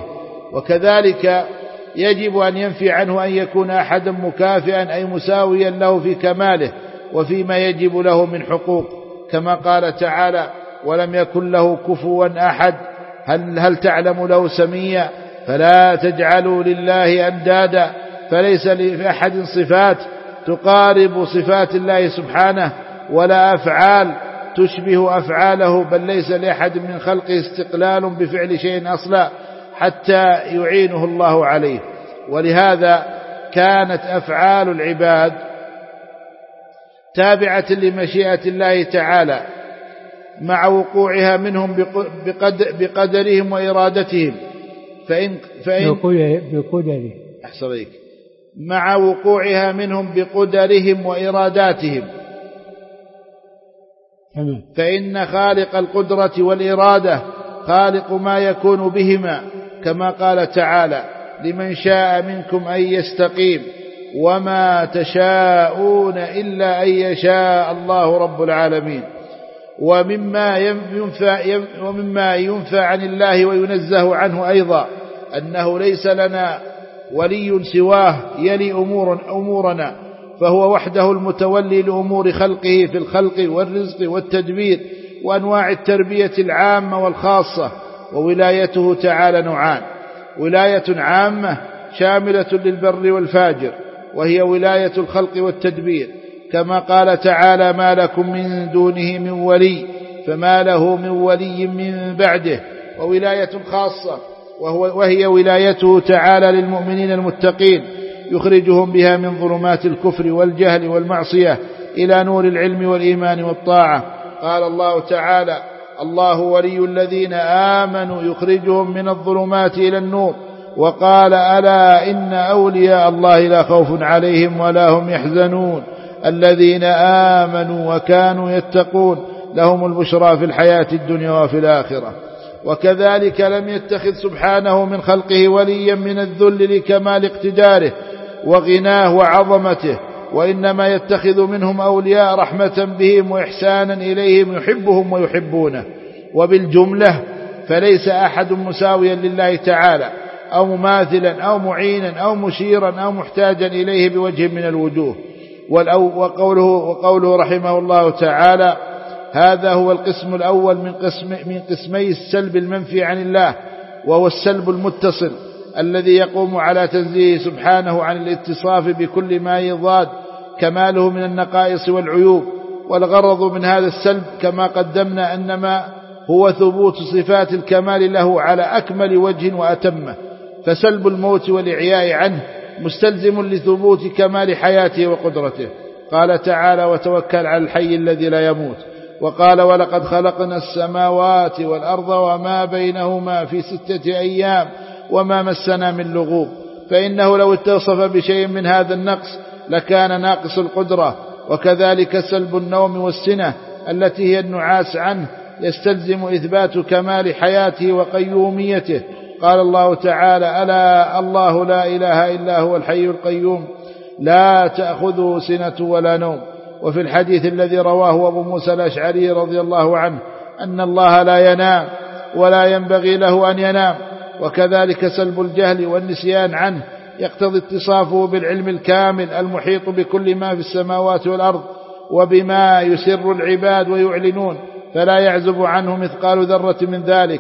وكذلك يجب أن ينفي عنه أن يكون أحدا مكافئا أي مساويا له في كماله وفيما يجب له من حقوق، كما قال تعالى: ولم يكن له كفوا أحد هل تعلم له سميا فلا تجعلوا لله أندادا، فليس لأحد صفات تقارب صفات الله سبحانه ولا أفعال تشبه أفعاله، بل ليس لأحد من خلقه استقلال بفعل شيء أصلا حتى يعينه الله عليه. ولهذا كانت أفعال العباد تابعة لمشيئة الله تعالى مع وقوعها منهم بقدرهم وإرادتهم، مع وقوعها منهم بقدرهم وإراداتهم، فإن خالق القدرة والإرادة خالق ما يكون بهما، كما قال تعالى: لمن شاء منكم أن يستقيم وما تشاءون إلا أن يشاء الله رب العالمين. ومما ينفى عن الله وينزه عنه أيضا أنه ليس لنا ولي سواه يلي أمورنا، فهو وحده المتولي لأمور خلقه في الخلق والرزق والتدبير وأنواع التربية العامة والخاصة. وولايته تعالى نوعان: ولاية عامة شاملة للبر والفاجر، وهي ولاية الخلق والتدبير، كما قال تعالى: ما لكم من دونه من ولي فما له من ولي من بعده. وولاية خاصة وهي ولايته تعالى للمؤمنين المتقين، يخرجهم بها من ظلمات الكفر والجهل والمعصية إلى نور العلم والإيمان والطاعة. قال الله تعالى: الله ولي الذين آمنوا يخرجهم من الظلمات إلى النور. وقال: ألا إن أولياء الله لا خوف عليهم ولا هم يحزنون الذين آمنوا وكانوا يتقون لهم البشرى في الحياة الدنيا وفي الآخرة. وكذلك لم يتخذ سبحانه من خلقه وليا من الذل لكمال اقتداره، وغناه وعظمته، وإنما يتخذ منهم أولياء رحمة بهم وإحسانا إليهم يحبهم ويحبونه. وبالجملة فليس أحد مساويا لله تعالى أو مماثلا أو معينا أو مشيرا أو محتاجا إليه بوجه من الوجوه. وقوله رحمه الله تعالى: هذا هو القسم الأول من قسمي السلب المنفي عن الله، وهو السلب المتصل الذي يقوم على تنزيه سبحانه عن الاتصاف بكل ما يضاد كماله من النقائص والعيوب. والغرض من هذا السلب كما قدمنا أنما هو ثبوت صفات الكمال له على أكمل وجه وأتمه، فسلب الموت والإعياء عنه مستلزم لثبوت كمال حياته وقدرته. قال تعالى: وتوكل على الحي الذي لا يموت. وقال: ولقد خلقنا السماوات والأرض وما بينهما في 6 أيام وما مسنا من لغوب. فإنه لو اتصف بشيء من هذا النقص لكان ناقص القدرة. وكذلك سلب النوم والسنة التي هي النعاس عنه يستلزم إثبات كمال حياته وقيوميته. قال الله تعالى: ألا الله لا إله إلا هو الحي القيوم لا تأخذه سنة ولا نوم. وفي الحديث الذي رواه أبو موسى الأشعري رضي الله عنه أن الله لا ينام ولا ينبغي له أن ينام. وكذلك سلب الجهل والنسيان عنه يقتضي اتصافه بالعلم الكامل المحيط بكل ما في السماوات والأرض وبما يسر العباد ويعلنون، فلا يعزب عنه مثقال ذرة من ذلك،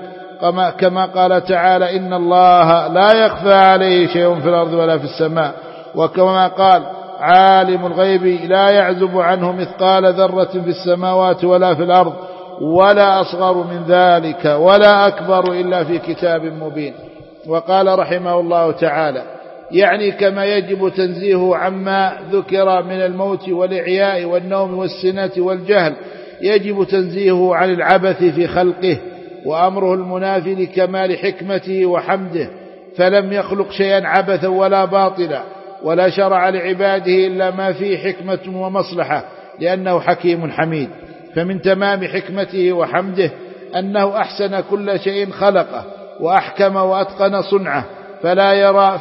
كما قال تعالى: إن الله لا يخفى عليه شيء في الأرض ولا في السماء. وكما قال: عالم الغيب لا يعزب عنه مثقال ذرة في السماوات ولا في الأرض ولا أصغر من ذلك ولا أكبر إلا في كتاب مبين. وقال رحمه الله تعالى: يعني كما يجب تنزيهه عما ذكر من الموت والإعياء والنوم والسنة والجهل، يجب تنزيهه عن العبث في خلقه، وأمره المنافي لكمال حكمته وحمده، فلم يخلق شيئا عبثا ولا باطلا، ولا شرع لعباده إلا ما فيه حكمة ومصلحة، لأنه حكيم حميد. فمن تمام حكمته وحمده أنه أحسن كل شيء خلقه وأحكم وأتقن صنعه، فلا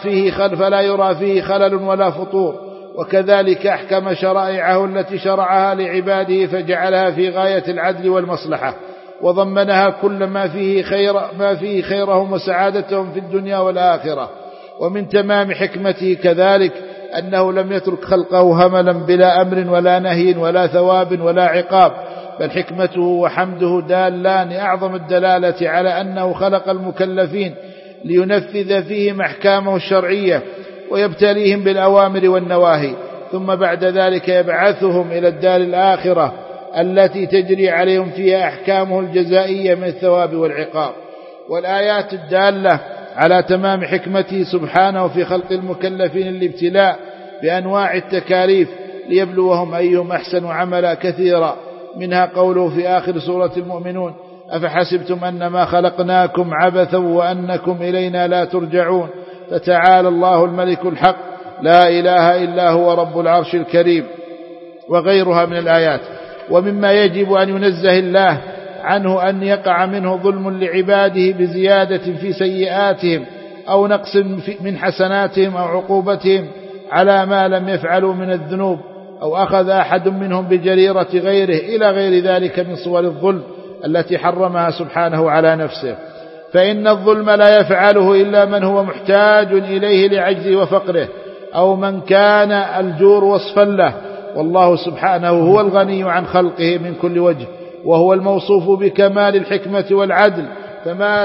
يرى فيه خلل ولا فطور. وكذلك أحكم شرائعه التي شرعها لعباده فجعلها في غاية العدل والمصلحة، وضمنها كل ما فيه خيرهم وسعادتهم في الدنيا والآخرة. ومن تمام حكمته كذلك أنه لم يترك خلقه هملا بلا أمر ولا نهي ولا ثواب ولا عقاب، بل حكمته وحمده دالان أعظم الدلالة على أنه خلق المكلفين لينفذ فيهم أحكامه الشرعية ويبتليهم بالأوامر والنواهي، ثم بعد ذلك يبعثهم إلى الدار الآخرة التي تجري عليهم فيها أحكامه الجزائية من الثواب والعقاب. والآيات الدالة على تمام حكمته سبحانه في خلق المكلفين الابتلاء بأنواع التكاليف ليبلوهم أيهم أحسن عملا كثيرا، منها قوله في آخر سورة المؤمنون: أفحسبتم أنما خلقناكم عبثا وأنكم إلينا لا ترجعون، فتعالى الله الملك الحق لا إله إلا هو رب العرش الكريم. وغيرها من الآيات. ومما يجب أن ينزه الله عنه أن يقع منه ظلم لعباده بزيادة في سيئاتهم أو نقص من حسناتهم أو عقوبتهم على ما لم يفعلوا من الذنوب، أو أخذ أحد منهم بجريرة غيره، إلى غير ذلك من صور الظلم التي حرمها سبحانه على نفسه. فإن الظلم لا يفعله إلا من هو محتاج إليه لعجزه وفقره، أو من كان الجور وصفا له، والله سبحانه هو الغني عن خلقه من كل وجه، وهو الموصوف بكمال الحكمة والعدل، فما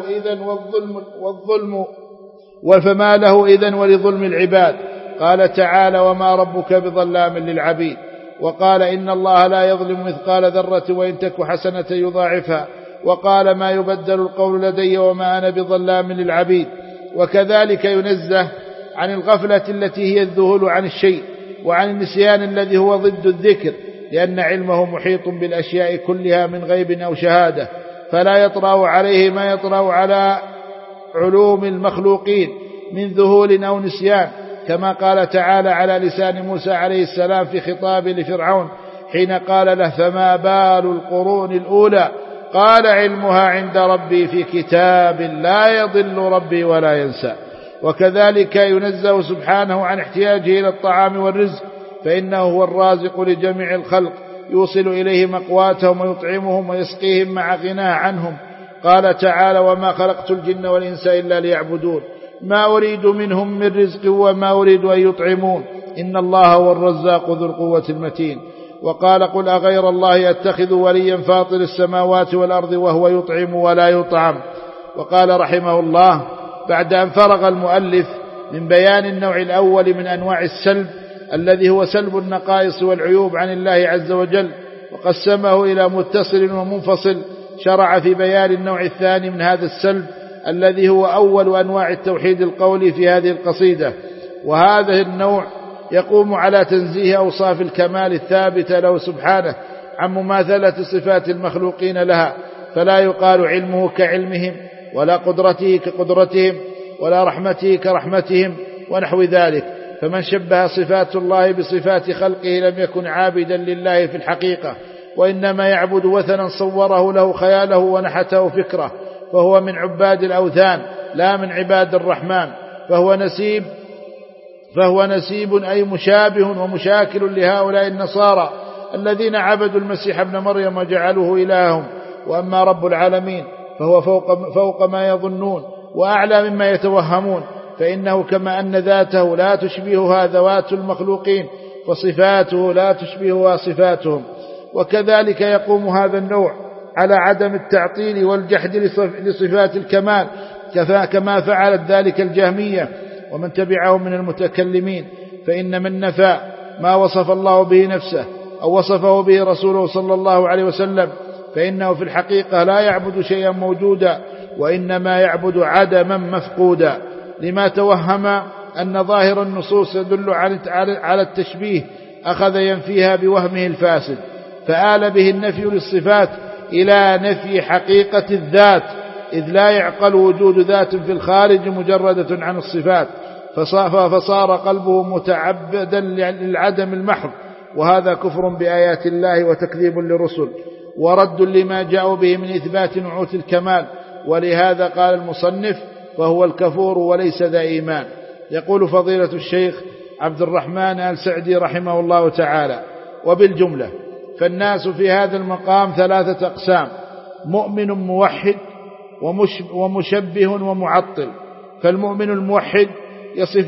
له إذن ولظلم العباد. قال تعالى: وما ربك بظلام للعبيد. وقال: إن الله لا يظلم مثقال ذرة وإن تك حسنة يضاعفها. وقال: ما يبدل القول لدي وما أنا بظلام للعبيد. وكذلك ينزه عن الغفلة التي هي الذهول عن الشيء، وعن النسيان الذي هو ضد الذكر، لأن علمه محيط بالأشياء كلها من غيب أو شهادة، فلا يطرأ عليه ما يطرأ على علوم المخلوقين من ذهول أو نسيان، كما قال تعالى على لسان موسى عليه السلام في خطاب لفرعون حين قال له: فما بال القرون الأولى؟ قال: علمها عند ربي في كتاب لا يضل ربي ولا ينسى. وكذلك ينزه سبحانه عن احتياجه إلى الطعام والرزق، فإنه هو الرازق لجميع الخلق، يوصل إليهم أقواتهم ويطعمهم ويسقيهم مع غناه عنهم. قال تعالى: وما خلقت الجن والإنس إلا ليعبدون ما أريد منهم من رزق وما أريد أن يطعمون إن الله هو الرزاق ذو القوة المتين. وقال: قل أغير الله أتخذ وليا فاطر السماوات والأرض وهو يطعم ولا يطعم. وقال رحمه الله بعد أن فرغ المؤلف من بيان النوع الأول من أنواع السلب الذي هو سلب النقائص والعيوب عن الله عز وجل، وقسمه إلى متصل ومنفصل، شرع في بيان النوع الثاني من هذا السلب الذي هو أول أنواع التوحيد القولي في هذه القصيدة. وهذا النوع يقوم على تنزيه أوصاف الكمال الثابتة له سبحانه عن مماثلة صفات المخلوقين لها، فلا يقال علمه كعلمهم، ولا قدرته كقدرتهم، ولا رحمته كرحمتهم ونحو ذلك. فمن شبه صفات الله بصفات خلقه لم يكن عابدا لله في الحقيقة، وإنما يعبد وثنا صوره له خياله ونحته فكره، فهو من عباد الأوثان لا من عباد الرحمن، فهو نسيب أي مشابه ومشاكل لهؤلاء النصارى الذين عبدوا المسيح ابن مريم وجعلوه إلههم. وأما رب العالمين فهو فوق ما يظنون وأعلى مما يتوهمون، فإنه كما أن ذاته لا تشبهها ذوات المخلوقين، وصفاته لا تشبهها صفاتهم. وكذلك يقوم هذا النوع على عدم التعطيل والجحد لصفات الكمال، كما فعلت ذلك الجهمية ومن تبعهم من المتكلمين. فإن من نفى ما وصف الله به نفسه أو وصفه به رسوله صلى الله عليه وسلم فإنه في الحقيقة لا يعبد شيئا موجودا، وإنما يعبد عدما مفقودا، لما توهم أن ظاهر النصوص يدل على التشبيه، أخذ ينفيها بوهمه الفاسد، فآل به النفي للصفات إلى نفي حقيقة الذات، إذ لا يعقل وجود ذات في الخارج مجردة عن الصفات، فصار قلبه متعبدا للعدم المحض، وهذا كفر بآيات الله وتكذيب للرسل ورد لما جاءوا به من إثبات نعوت الكمال. ولهذا قال المصنف: فهو الكفور وليس ذا إيمان. يقول فضيلة الشيخ عبد الرحمن آل سعدي رحمه الله تعالى: وبالجملة فالناس في هذا المقام ثلاثة أقسام: مؤمن موحد ومشبه ومعطل. فالمؤمن الموحد يصف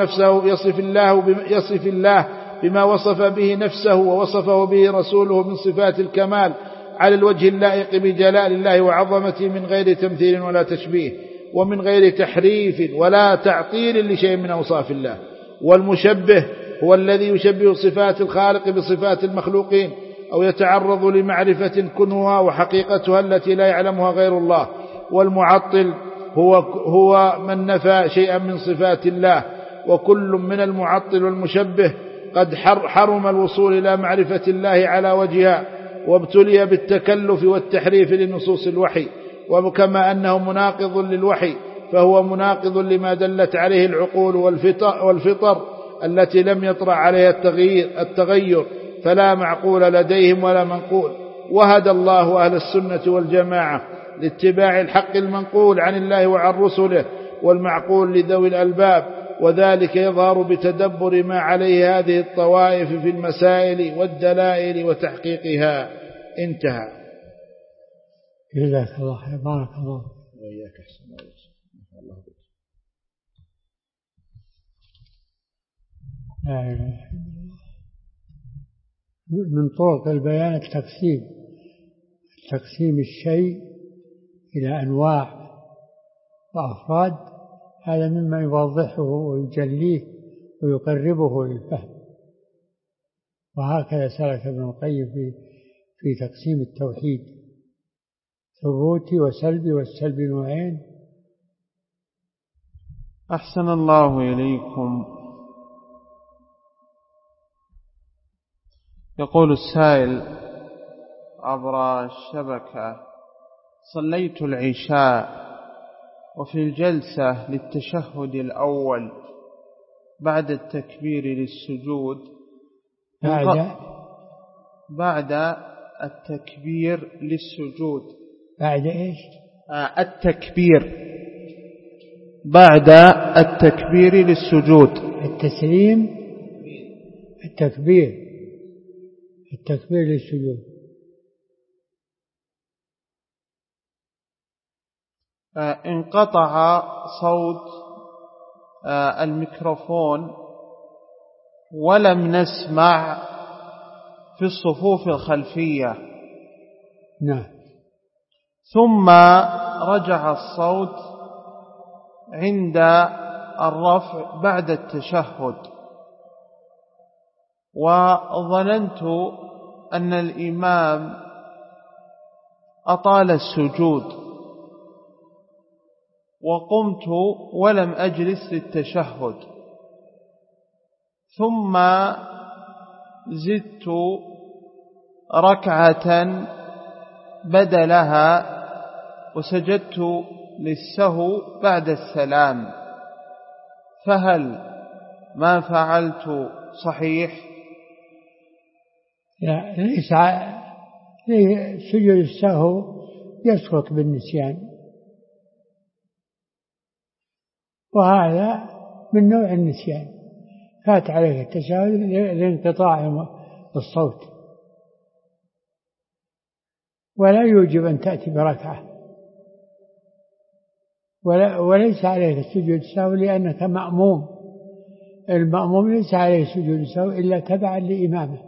الله بما وصف به نفسه ووصفه به رسوله من صفات الكمال على الوجه اللائق بجلال الله وعظمته، من غير تمثيل ولا تشبيه، ومن غير تحريف ولا تعطيل لشيء من أوصاف الله. والمشبه هو الذي يشبه صفات الخالق بصفات المخلوقين، أو يتعرض لمعرفة كنوها وحقيقتها التي لا يعلمها غير الله. والمعطل هو من نفى شيئا من صفات الله. وكل من المعطل والمشبه قد حرم الوصول إلى معرفة الله على وجهها، وابتلي بالتكلف والتحريف لنصوص الوحي. وكما أنه مناقض للوحي فهو مناقض لما دلت عليه العقول والفطر التي لم يطرأ عليها التغير، فلا معقول لديهم ولا منقول. وهدى الله أهل السنة والجماعة لاتباع الحق المنقول عن الله وعن رسله والمعقول لذوي الألباب، وذلك يظهر بتدبر ما عليه هذه الطوائف في المسائل والدلائل وتحقيقها. انتهى.
جزاك الله خير، بارك الله
وإياك. أحسن الله.
لا إله إلا الله. من طرق البيان تقسيم الشيء إلى أنواع وأفراد، هذا مما يوضحه ويجليه ويقربه للفهم. وهكذا سلك ابن القيم في تقسيم التوحيد: ثبوتي وسلبي، والسلب نوعين.
أحسن الله إليكم. يقول السائل عبر الشبكة: صليت العشاء وفي الجلسة للتشهد الأول بعد التكبير للسجود بعد التكبير للسجود.
بعد إيش؟
التكبير بعد التكبير للسجود.
التسليم التكبير للسجود.
انقطع صوت الميكروفون ولم نسمع في الصفوف الخلفية.
نعم.
ثم رجع الصوت عند الرفع بعد التشهد، وظننت أن الإمام أطال السجود، وقمت ولم أجلس للتشهد، ثم زدت ركعة بدلها وسجدت للسهو بعد السلام، فهل ما فعلت صحيح؟
لا، ليس سجود السهو يسقط بالنسيان، وهذا من نوع النسيان، فات عليك التشهد لانقطاع الصوت، ولا يوجب أن تأتي بركعة، وليس عليك سجود السهو لأنك مأموم. المأموم ليس عليه سجود السهو إلا تبعا لإمامه،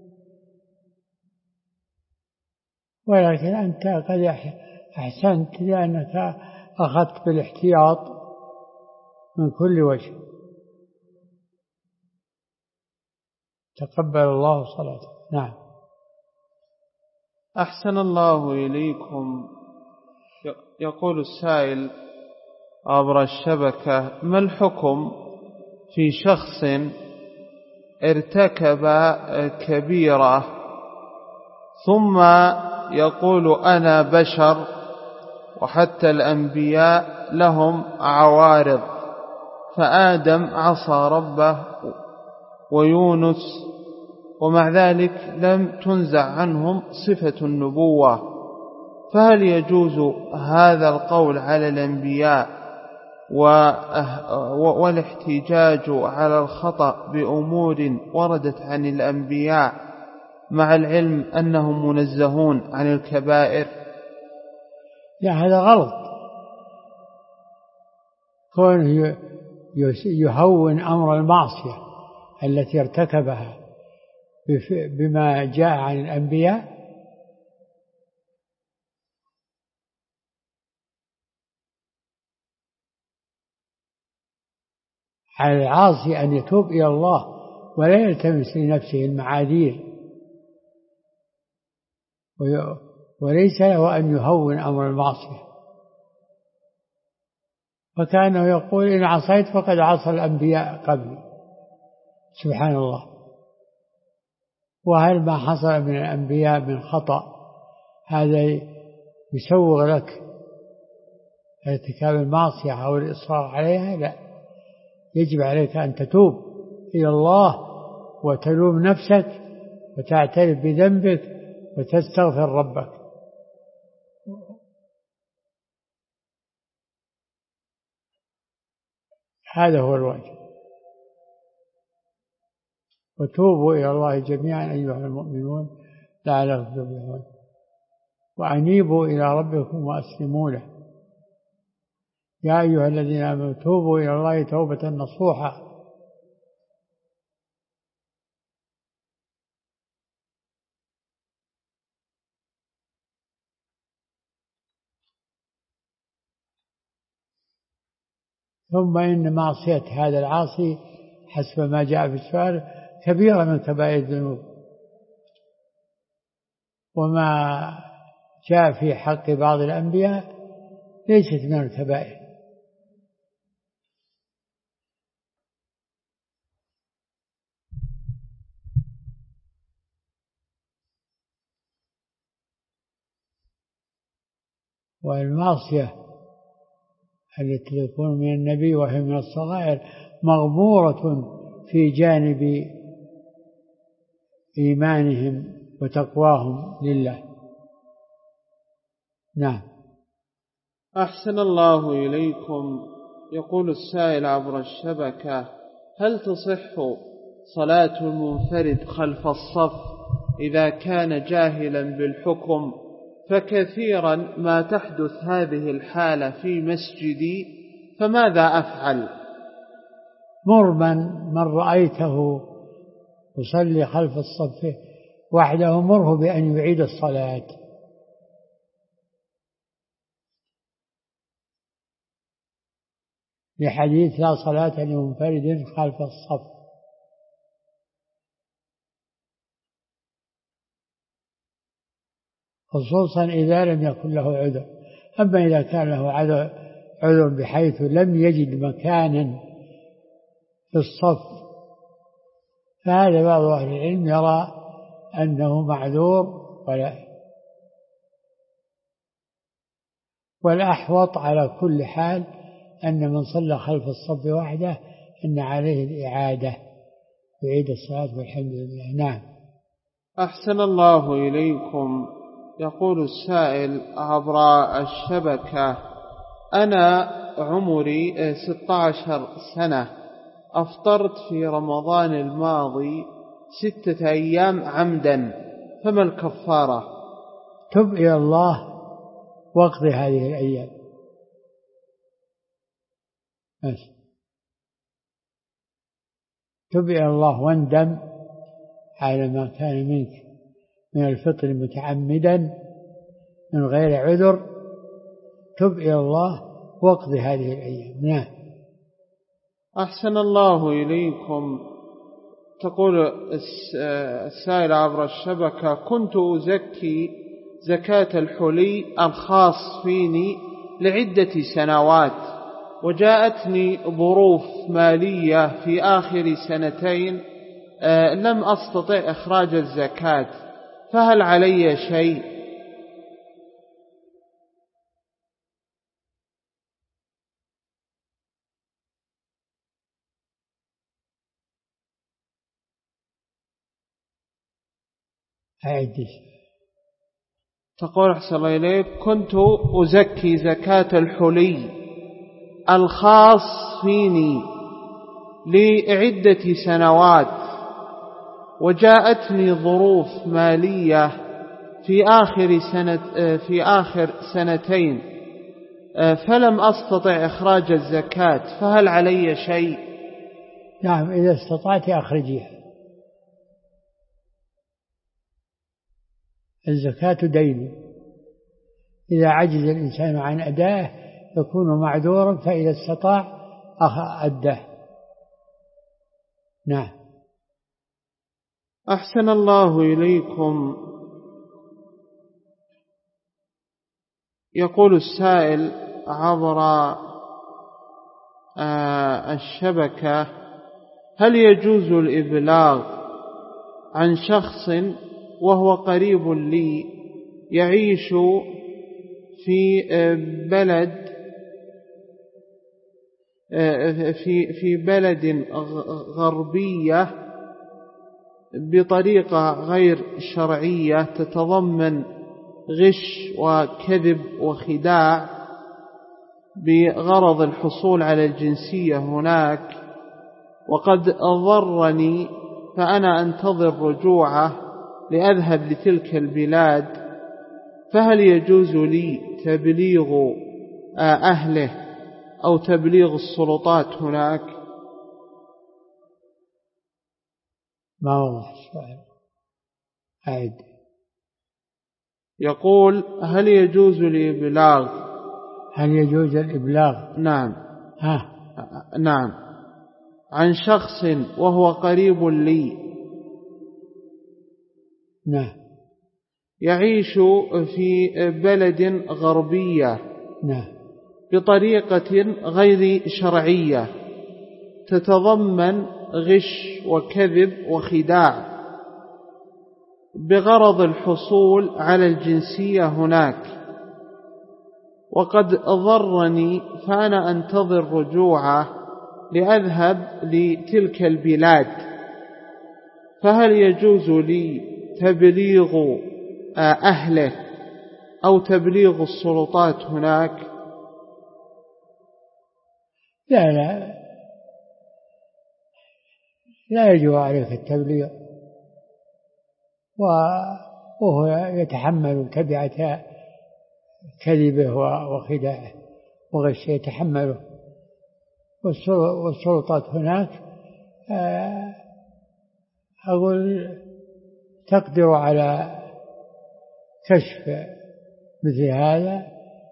ولكن أنت قد أحسنت لأنك أخذت بالاحتياط من كل وجه. تقبل الله صلاتك. نعم.
أحسن الله إليكم. يقول السائل عبر الشبكة: ما الحكم في شخص ارتكب كبيرة ثم يقول أنا بشر وحتى الأنبياء لهم عوارض، فآدم عصى ربه ويونس، ومع ذلك لم تنزع عنهم صفة النبوة، فهل يجوز هذا القول على الأنبياء والاحتجاج على الخطأ بأمور وردت عن الأنبياء مع العلم أنهم منزهون عن الكبائر؟
لا، هذا غلط. كونه يهون أمر المعصية التي ارتكبها بما جاء عن الأنبياء، على العاصي أن يتوب إلى الله ولا يلتمس لنفسه المعاذير، وليس له أن يهون أمر المعصية. وكانه يقول إن عصيت فقد عصى الأنبياء قبلي. سبحان الله. وهل ما حصل من الأنبياء من خطأ هذا يسوغ لك ارتكاب المعصية أو الإصرار عليها؟ لا، يجب عليك أن تتوب إلى الله وتلوم نفسك وتعترف بذنبك وتستغفر ربك. هذا هو الواجب. وتوبوا إلى الله جميعا أيها المؤمنون لعلكم تفلحون، وأنيبوا إلى ربكم وأسلموا له، يا أيها الذين آمنوا توبوا إلى الله توبة نصوحا. ثم إن معصية هذا العاصي حسب ما جاء في السؤال كبيرة من كبائر الذنوب، وما جاء في حق بعض الأنبياء ليست من الكبائر. والمعصية التي تكون من النبي وهي من الصغائر مغمورة في جانب إيمانهم وتقواهم لله. نعم.
أحسن الله إليكم. يقول السائل عبر الشبكة: هل تصح صلاة المنفرد خلف الصف إذا كان جاهلا بالحكم؟ فكثيرا ما تحدث هذه الحالة في مسجدي، فماذا أفعل؟
مر من رأيته يصلي خلف الصف وحده، مره بأن يعيد الصلاة، لحديث لا صلاة لمنفرد خلف الصف. خصوصا إذا لم يكن له عذر. أما إذا كان له عذر بحيث لم يجد مكانا في الصف، فهذا بعض أهل العلم يرى أنه معذور، والأحوط على كل حال أن من صلى خلف الصف وحده أن عليه الإعادة، يعيد الصلاة والحمد لله. نعم.
أحسن الله إليكم. يقول السائل عبر الشبكة: أنا عمري 16 سنة، أفطرت في رمضان الماضي 6 أيام عمدا، فما الكفارة؟
تب إلى الله واقضي هذه الأيام. تب إلى الله واندم على ما كان منك من الفطر متعمدا من غير عذر. تب إلى الله واقضي هذه الأيام. نعم.
أحسن الله إليكم. تقول السائل عبر الشبكة: كنت أزكي زكاة الحلي الخاص فيني لعدة سنوات، وجاءتني ظروف مالية في آخر 2 لم أستطع إخراج الزكاة، فهل علي شيء؟ تقول أحسن الله إليك: كنت أزكي زكاة الحلي الخاص فيني لعدة سنوات، وجاءتني ظروف مالية في آخر 2 فلم أستطع إخراج الزكاة، فهل علي شيء؟
نعم، إذا استطعت أخرجيها. الزكاة دين، إذا عجز الإنسان عن أدائه يكون معذورا، فإذا استطاع أداه. نعم.
أحسن الله إليكم. يقول السائل عبر الشبكة: هل يجوز الإبلاغ عن شخص وهو قريب لي يعيش في بلد غربية بطريقة غير شرعية تتضمن غش وكذب وخداع بغرض الحصول على الجنسية هناك، وقد ضرني، فأنا أنتظر رجوعه لأذهب لتلك البلاد، فهل يجوز لي تبليغ أهله أو تبليغ السلطات هناك؟
ما وضح السؤال. أعد.
يقول: هل يجوز الإبلاغ؟
هل يجوز الإبلاغ؟
نعم. نعم، عن شخص وهو قريب لي.
نعم.
يعيش في بلد غربية.
نعم.
بطريقة غير شرعية تتضمن غش وكذب وخداع بغرض الحصول على الجنسية هناك، وقد ضرني، فأنا أنتظر رجوعه لأذهب لتلك البلاد، فهل يجوز لي تبليغ أهله أو تبليغ السلطات هناك؟
لا لا لا يجب عليك التبليغ، وهو يتحمل تبعة كذبه وخداعه وغشه، يتحمله. والسلطات هناك أقول تقدر على كشف مثل هذا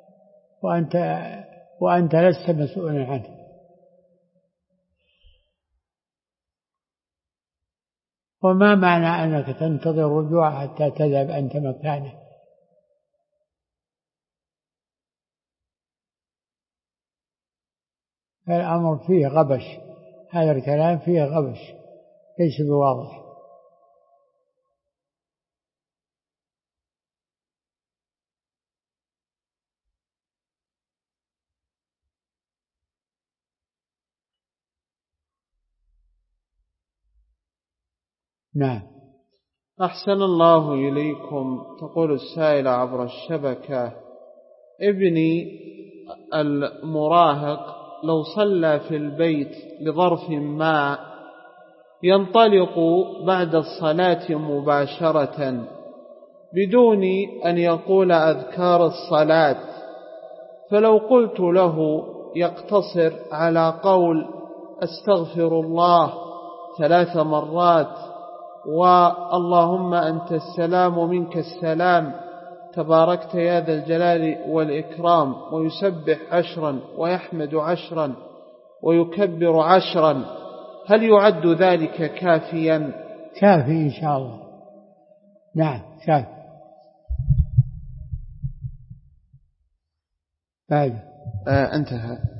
وأنت لست مسؤولا عنه. وما معنى أنك تنتظر رجوع حتى تذهب أنت مكانه؟ الأمر فيه غبش، هذا الكلام فيه غبش ليس بواضح. نعم.
أحسن الله إليكم. تقول السائلة عبر الشبكة: ابني المراهق لو صلى في البيت لظرف ما ينطلق بعد الصلاة مباشرة بدون أن يقول أذكار الصلاة، فلو قلت له يقتصر على قول أستغفر الله 3 مرات واللهم أنت السلام ومنك السلام تباركت يا ذا الجلال والإكرام، ويسبح 10 ويحمد 10 ويكبر 10، هل يعد ذلك كافيا؟
كافي إن شاء الله. نعم كافي.
انتهى.